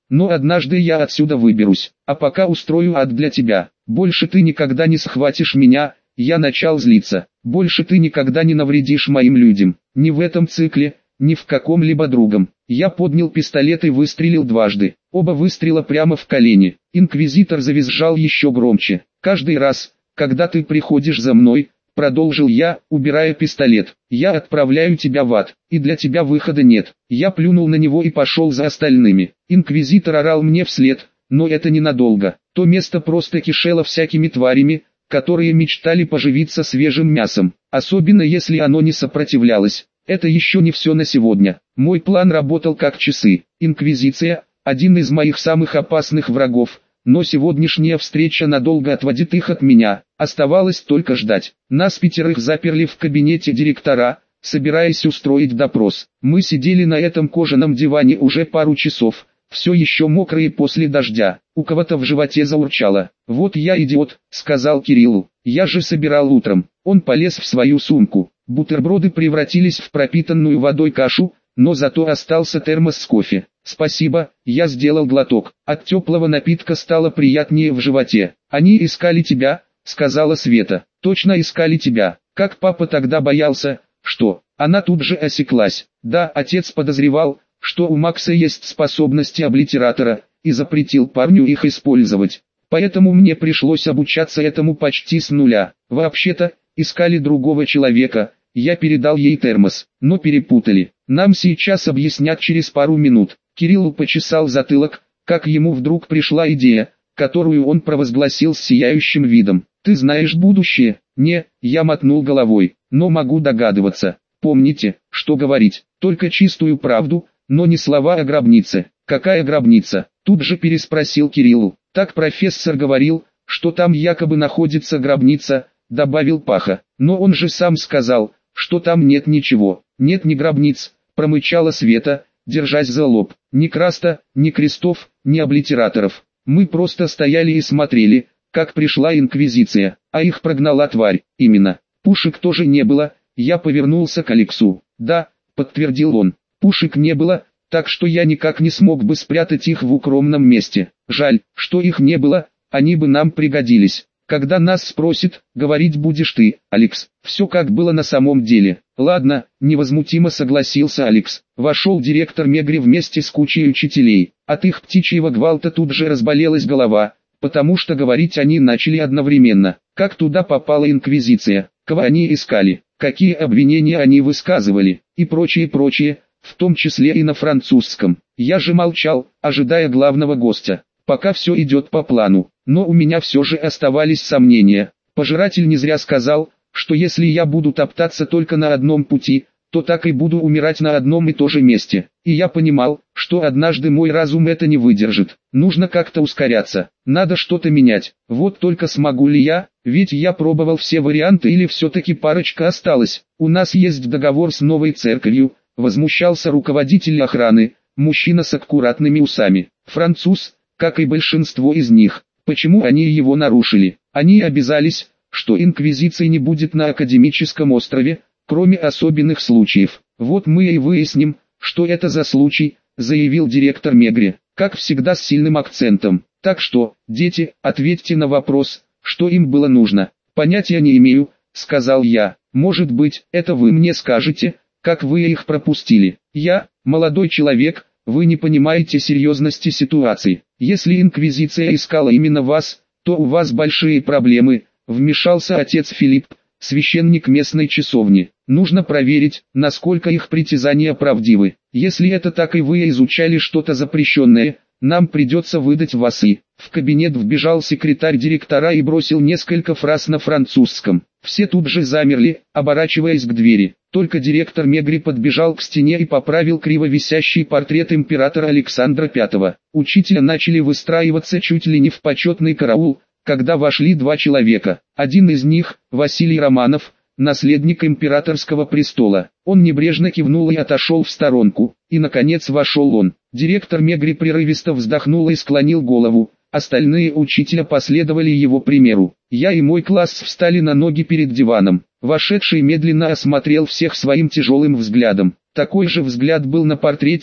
но однажды я отсюда выберусь, а пока устрою ад для тебя. Больше ты никогда не схватишь меня». Я начал злиться. «Больше ты никогда не навредишь моим людям. Ни в этом цикле, ни в каком-либо другом». Я поднял пистолет и выстрелил дважды. Оба выстрела прямо в колени. Инквизитор завизжал еще громче. «Каждый раз, когда ты приходишь за мной», — продолжил я, убирая пистолет, — «я отправляю тебя в ад, и для тебя выхода нет». Я плюнул на него и пошел за остальными. Инквизитор орал мне вслед, но это ненадолго. То место просто кишело всякими тварями, которые мечтали поживиться свежим мясом, особенно если оно не сопротивлялось. Это еще не все на сегодня. Мой план работал как часы. Инквизиция – один из моих самых опасных врагов, но сегодняшняя встреча надолго отводит их от меня. Оставалось только ждать. Нас 5 заперли в кабинете директора, собираясь устроить допрос. Мы сидели на этом кожаном диване уже пару часов, все еще мокрые после дождя. У кого-то в животе заурчало. «Вот я идиот», — сказал Кириллу. «Я же собирал утром». Он полез в свою сумку. Бутерброды превратились в пропитанную водой кашу, но зато остался термос с кофе. «Спасибо», — я сделал глоток. От теплого напитка стало приятнее в животе. «Они искали тебя», — сказала Света. «Точно искали тебя. Как папа тогда боялся, что...» Она тут же осеклась. «Да, отец подозревал, что у Макса есть способности облитератора, и запретил парню их использовать. Поэтому мне пришлось обучаться этому почти с нуля. Вообще-то, искали другого человека». Я передал ей термос, но перепутали. «Нам сейчас объяснят через пару минут». Кирилл почесал затылок, как ему вдруг пришла идея, которую он провозгласил с сияющим видом. «Ты знаешь будущее?» «Не», я мотнул головой, «но могу догадываться. Помните, что говорить, только чистую правду, но не слова о гробнице». «Какая гробница?» Тут же переспросил Кирилл. «Так профессор говорил, что там якобы находится гробница», добавил Паха. «Но он же сам сказал, что там нет ничего». «Нет ни гробниц», промычала Света, держась за лоб. «Ни краста, ни крестов, ни облитераторов. Мы просто стояли и смотрели, как пришла инквизиция, а их прогнала тварь». «Именно. Пушек тоже не было». Я повернулся к Алексу. «Да», подтвердил он, «пушек не было, так что я никак не смог бы спрятать их в укромном месте. Жаль, что их не было, они бы нам пригодились. Когда нас спросят, говорить будешь ты, Алекс. Все как было на самом деле». «Ладно», невозмутимо согласился Алекс. Вошел директор Мегри вместе с кучей учителей. От их птичьего гвалта тут же разболелась голова, потому что говорить они начали одновременно. Как туда попала инквизиция, кого они искали, какие обвинения они высказывали, и прочее, в том числе и на французском. Я же молчал, ожидая главного гостя. Пока все идет по плану, но у меня все же оставались сомнения. Пожиратель не зря сказал, что если я буду топтаться только на одном пути, то так и буду умирать на одном и том же месте. И я понимал, что однажды мой разум это не выдержит. Нужно как-то ускоряться, надо что-то менять. Вот только смогу ли я, ведь я пробовал все варианты или все-таки парочка осталась. «У нас есть договор с новой церковью», возмущался руководитель охраны, мужчина с аккуратными усами. Француз, как и большинство из них. Почему они его нарушили? Они обязались, что инквизиции не будет на академическом острове, кроме особенных случаев. «Вот мы и выясним, что это за случай», заявил директор Мегри, как всегда с сильным акцентом. «Так что, дети, ответьте на вопрос, что им было нужно». «Понятия не имею», сказал я. «Может быть, это вы мне скажете, как вы их пропустили». «Я, молодой человек, вы не понимаете серьезности ситуации. Если инквизиция искала именно вас, то у вас большие проблемы», вмешался отец Филипп, священник местной часовни. «Нужно проверить, насколько их притязания правдивы. Если это так и вы изучали что-то запрещенное, нам придется выдать вас». И в кабинет вбежал секретарь директора и бросил несколько фраз на французском. Все тут же замерли, оборачиваясь к двери. Только директор Мегри подбежал к стене и поправил криво висящий портрет императора Александра V. Учителя начали выстраиваться чуть ли не в почетный караул, когда вошли 2 человека. Один из них, Василий Романов, наследник императорского престола. Он небрежно кивнул и отошел в сторонку. И наконец вошел он. Директор Мегри прерывисто вздохнул и склонил голову. Остальные учителя последовали его примеру. Я и мой класс встали на ноги перед диваном. Вошедший медленно осмотрел всех своим тяжелым взглядом. Такой же взгляд был на портрете,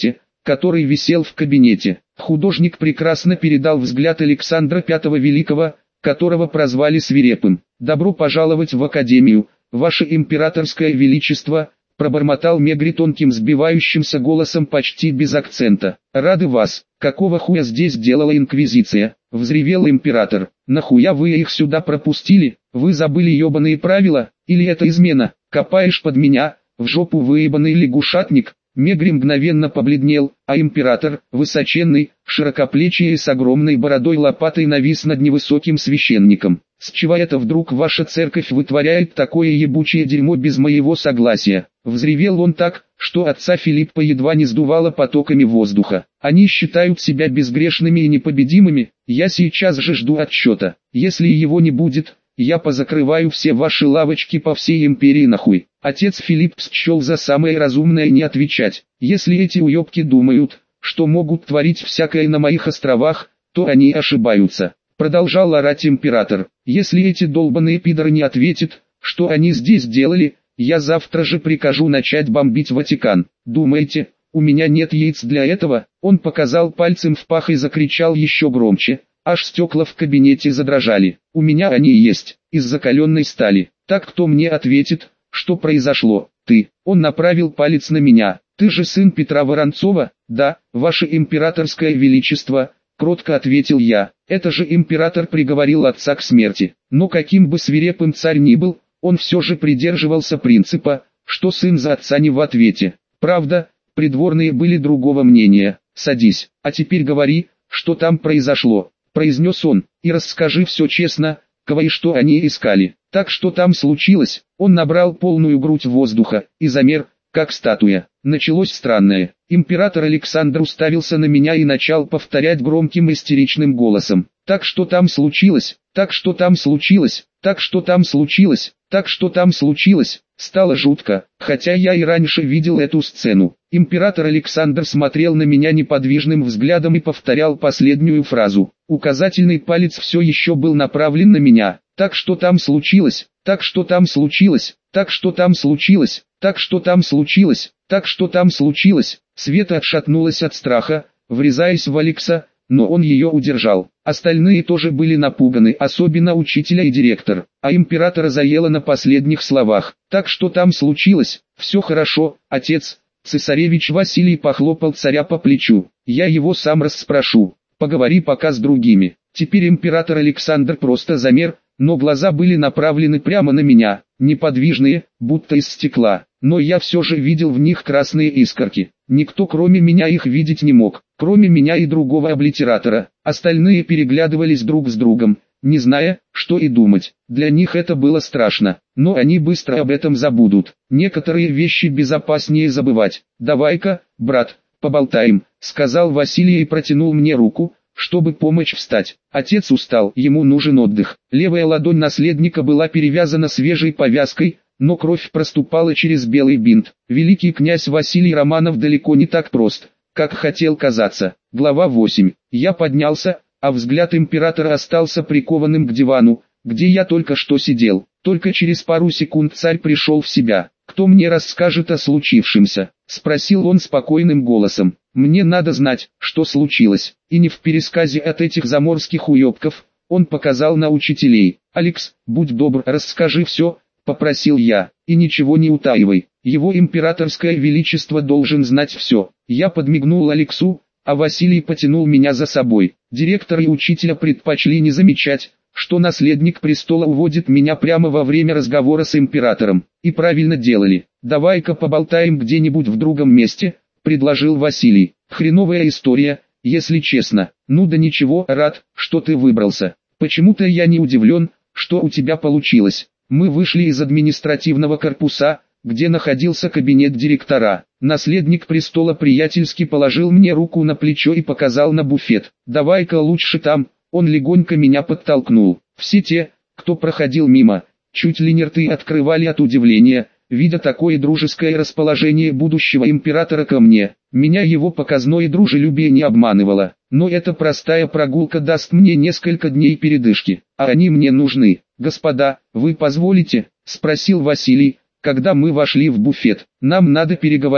который висел в кабинете. Художник прекрасно передал взгляд Александра V Великого, которого прозвали свирепым. «Добро пожаловать в Академию, Ваше Императорское Величество», пробормотал Мегри тонким сбивающимся голосом почти без акцента. «Рады вас, какого хуя здесь делала Инквизиция?» — взревел император. «Нахуя вы их сюда пропустили? Вы забыли ебаные правила? Или это измена? Копаешь под меня, в жопу выебанный лягушатник?» Мегри мгновенно побледнел, а император, высоченный, широкоплечий и с огромной бородой лопатой навис над невысоким священником. «С чего это вдруг ваша церковь вытворяет такое ебучее дерьмо без моего согласия?» Взревел он так, что отца Филиппа едва не сдувало потоками воздуха. «Они считают себя безгрешными и непобедимыми, я сейчас же жду отчета. Если его не будет, я позакрываю все ваши лавочки по всей империи нахуй». Отец Филипп счел за самое разумное не отвечать. «Если эти уебки думают, что могут творить всякое на моих островах, то они ошибаются», продолжал орать император. «Если эти долбаные пидоры не ответят, что они здесь делали, я завтра же прикажу начать бомбить Ватикан. Думаете, у меня нет яиц для этого?» Он показал пальцем в пах и закричал еще громче, аж стекла в кабинете задрожали. «У меня они есть, из закаленной стали. Так кто мне ответит, что произошло?» «Ты». Он направил палец на меня. «Ты же сын Петра Воронцова?» «Да, Ваше Императорское Величество», кротко ответил я. «Это же император приговорил отца к смерти». Но каким бы свирепым царь ни был, он все же придерживался принципа, что сын за отца не в ответе. Правда, придворные были другого мнения. «Садись, а теперь говори, что там произошло», произнес он, «и расскажи все честно, кого и что они искали». «Так что там случилось?» Он набрал полную грудь воздуха и замер, как статуя. Началось странное. Император Александр уставился на меня и начал повторять громким истеричным голосом. «Так что там случилось? Так что там случилось? Так что там случилось? Так что там случилось?» Стало жутко, хотя я и раньше видел эту сцену. Император Александр смотрел на меня неподвижным взглядом и повторял последнюю фразу. Указательный палец все еще был направлен на меня. «Так что там случилось? Так что там случилось? Так что там случилось? Так что там случилось? Так что там случилось?» Света отшатнулась от страха, врезаясь в Алекса, но он ее удержал. Остальные тоже были напуганы, особенно учителя и директор, а императора заело на последних словах. «Так что там случилось? Все хорошо, отец». Цесаревич Василий похлопал царя по плечу. «Я его сам расспрошу. Поговори пока с другими». Теперь император Александр просто замер, но глаза были направлены прямо на меня, неподвижные, будто из стекла. Но я все же видел в них красные искорки. Никто кроме меня их видеть не мог, кроме меня и другого облитератора. Остальные переглядывались друг с другом, не зная, что и думать. Для них это было страшно, но они быстро об этом забудут. Некоторые вещи безопаснее забывать. «Давай-ка, брат, поболтаем», сказал Василий и протянул мне руку, чтобы помочь встать. Отец устал, ему нужен отдых. Левая ладонь наследника была перевязана свежей повязкой, но кровь проступала через белый бинт. Великий князь Василий Романов далеко не так прост, как хотел казаться. Глава 8. Я поднялся, а взгляд императора остался прикованным к дивану, где я только что сидел. Только через пару секунд царь пришел в себя. «Кто мне расскажет о случившемся?» — спросил он спокойным голосом. «Мне надо знать, что случилось». И не в пересказе от этих заморских уебков, он показал на учителей. «Алекс, будь добр, расскажи все», — попросил я, — «и ничего не утаивай. Его императорское величество должен знать все». Я подмигнул Алексу, а Василий потянул меня за собой. Директор и учителя предпочли не замечать, что наследник престола уводит меня прямо во время разговора с императором. И правильно делали. «Давай-ка поболтаем где-нибудь в другом месте», — предложил Василий. «Хреновая история, если честно». «Ну да ничего, рад, что ты выбрался. Почему-то я не удивлен, что у тебя получилось». Мы вышли из административного корпуса, где находился кабинет директора. Наследник престола приятельски положил мне руку на плечо и показал на буфет. «Давай-ка лучше там». Он легонько меня подтолкнул. Все те, кто проходил мимо, чуть ли не рты открывали от удивления, видя такое дружеское расположение будущего императора ко мне. Меня его показное дружелюбие не обманывало. Но эта простая прогулка даст мне несколько дней передышки, а они мне нужны. «Господа, вы позволите?» — спросил Василий, когда мы вошли в буфет. «Нам надо переговорить».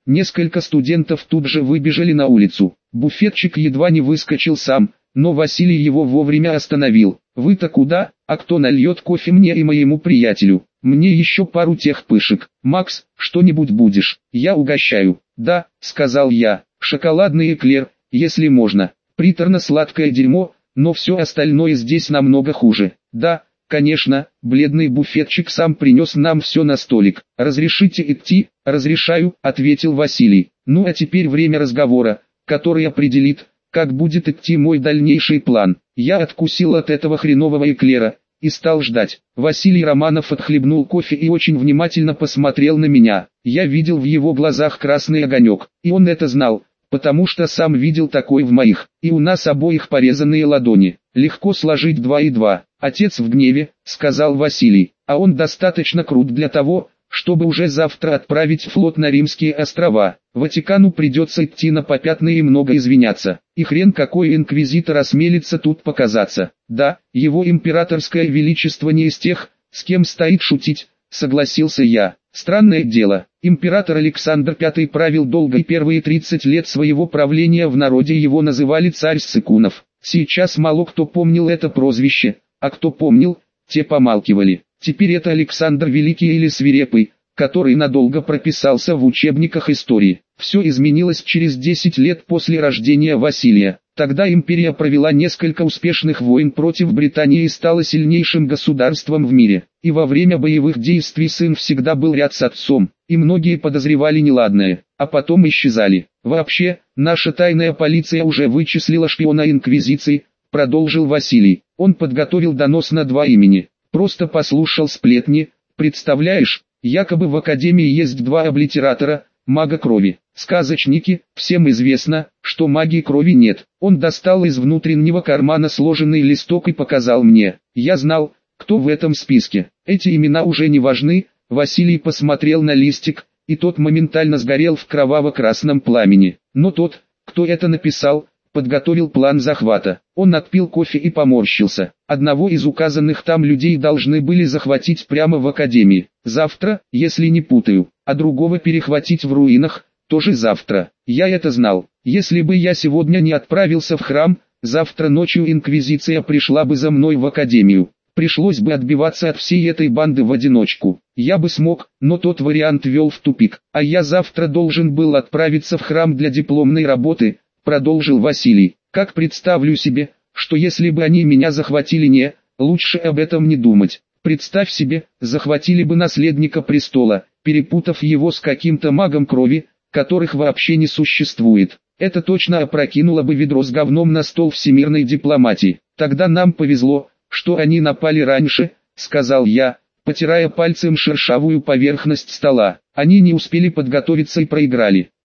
Несколько студентов тут же выбежали на улицу. Буфетчик едва не выскочил сам, но Василий его вовремя остановил. «Вы-то куда? А кто нальет кофе мне и моему приятелю? Мне еще пару тех пышек. Макс, что-нибудь будешь? Я угощаю». «Да», — сказал я, — «шоколадный эклер, если можно. Приторно-сладкое дерьмо, но все остальное здесь намного хуже». «Да, конечно», — бледный буфетчик сам принес нам все на столик. «Разрешите идти?» «Разрешаю», — ответил Василий. «Ну а теперь время разговора, который определит, как будет идти мой дальнейший план». Я откусил от этого хренового эклера и стал ждать. Василий Романов отхлебнул кофе и очень внимательно посмотрел на меня. Я видел в его глазах красный огонек, и он это знал, потому что сам видел такой в моих. И у нас обоих порезанные ладони. «Легко сложить 2 и 2. Отец в гневе», — сказал Василий, — «а он достаточно крут для того, чтобы уже завтра отправить флот на Римские острова. Ватикану придется идти на попятные и много извиняться. И хрен какой инквизитор осмелится тут показаться. Да, его императорское величество не из тех, с кем стоит шутить», — согласился я. Странное дело, император Александр V правил долго и первые 30 лет своего правления в народе его называли царь Ссыкунов. Сейчас мало кто помнил это прозвище, а кто помнил, те помалкивали. Теперь это Александр Великий или Свирепый, который надолго прописался в учебниках истории. Все изменилось через 10 лет после рождения Василия. Тогда империя провела несколько успешных войн против Британии и стала сильнейшим государством в мире. И во время боевых действий сын всегда был рядом с отцом, и многие подозревали неладное, а потом исчезали. «Вообще, наша тайная полиция уже вычислила шпиона Инквизиции», — продолжил Василий. «Он подготовил донос на 2 имени. Просто послушал сплетни, представляешь, якобы в Академии есть 2 облитератора, мага крови. Сказочники, всем известно, что магии крови нет». Он достал из внутреннего кармана сложенный листок и показал мне. Я знал, кто в этом списке. Эти имена уже не важны. Василий посмотрел на листик, и тот моментально сгорел в кроваво-красном пламени. Но тот, кто это написал, подготовил план захвата. Он отпил кофе и поморщился. Одного из указанных там людей должны были захватить прямо в Академии. Завтра, если не путаю, а другого перехватить в руинах, тоже завтра. Я это знал. Если бы я сегодня не отправился в храм, завтра ночью Инквизиция пришла бы за мной в Академию. Пришлось бы отбиваться от всей этой банды в одиночку. Я бы смог, но тот вариант вел в тупик. А я завтра должен был отправиться в храм для дипломной работы, продолжил Василий. Как представлю себе, что если бы они меня захватили, лучше об этом не думать. Представь себе, захватили бы наследника престола, перепутав его с каким-то магом крови, которых вообще не существует. Это точно опрокинуло бы ведро с говном на стол всемирной дипломатии. Тогда нам повезло, что они напали раньше, сказал я, потирая пальцем шершавую поверхность стола. Они не успели подготовиться и проиграли.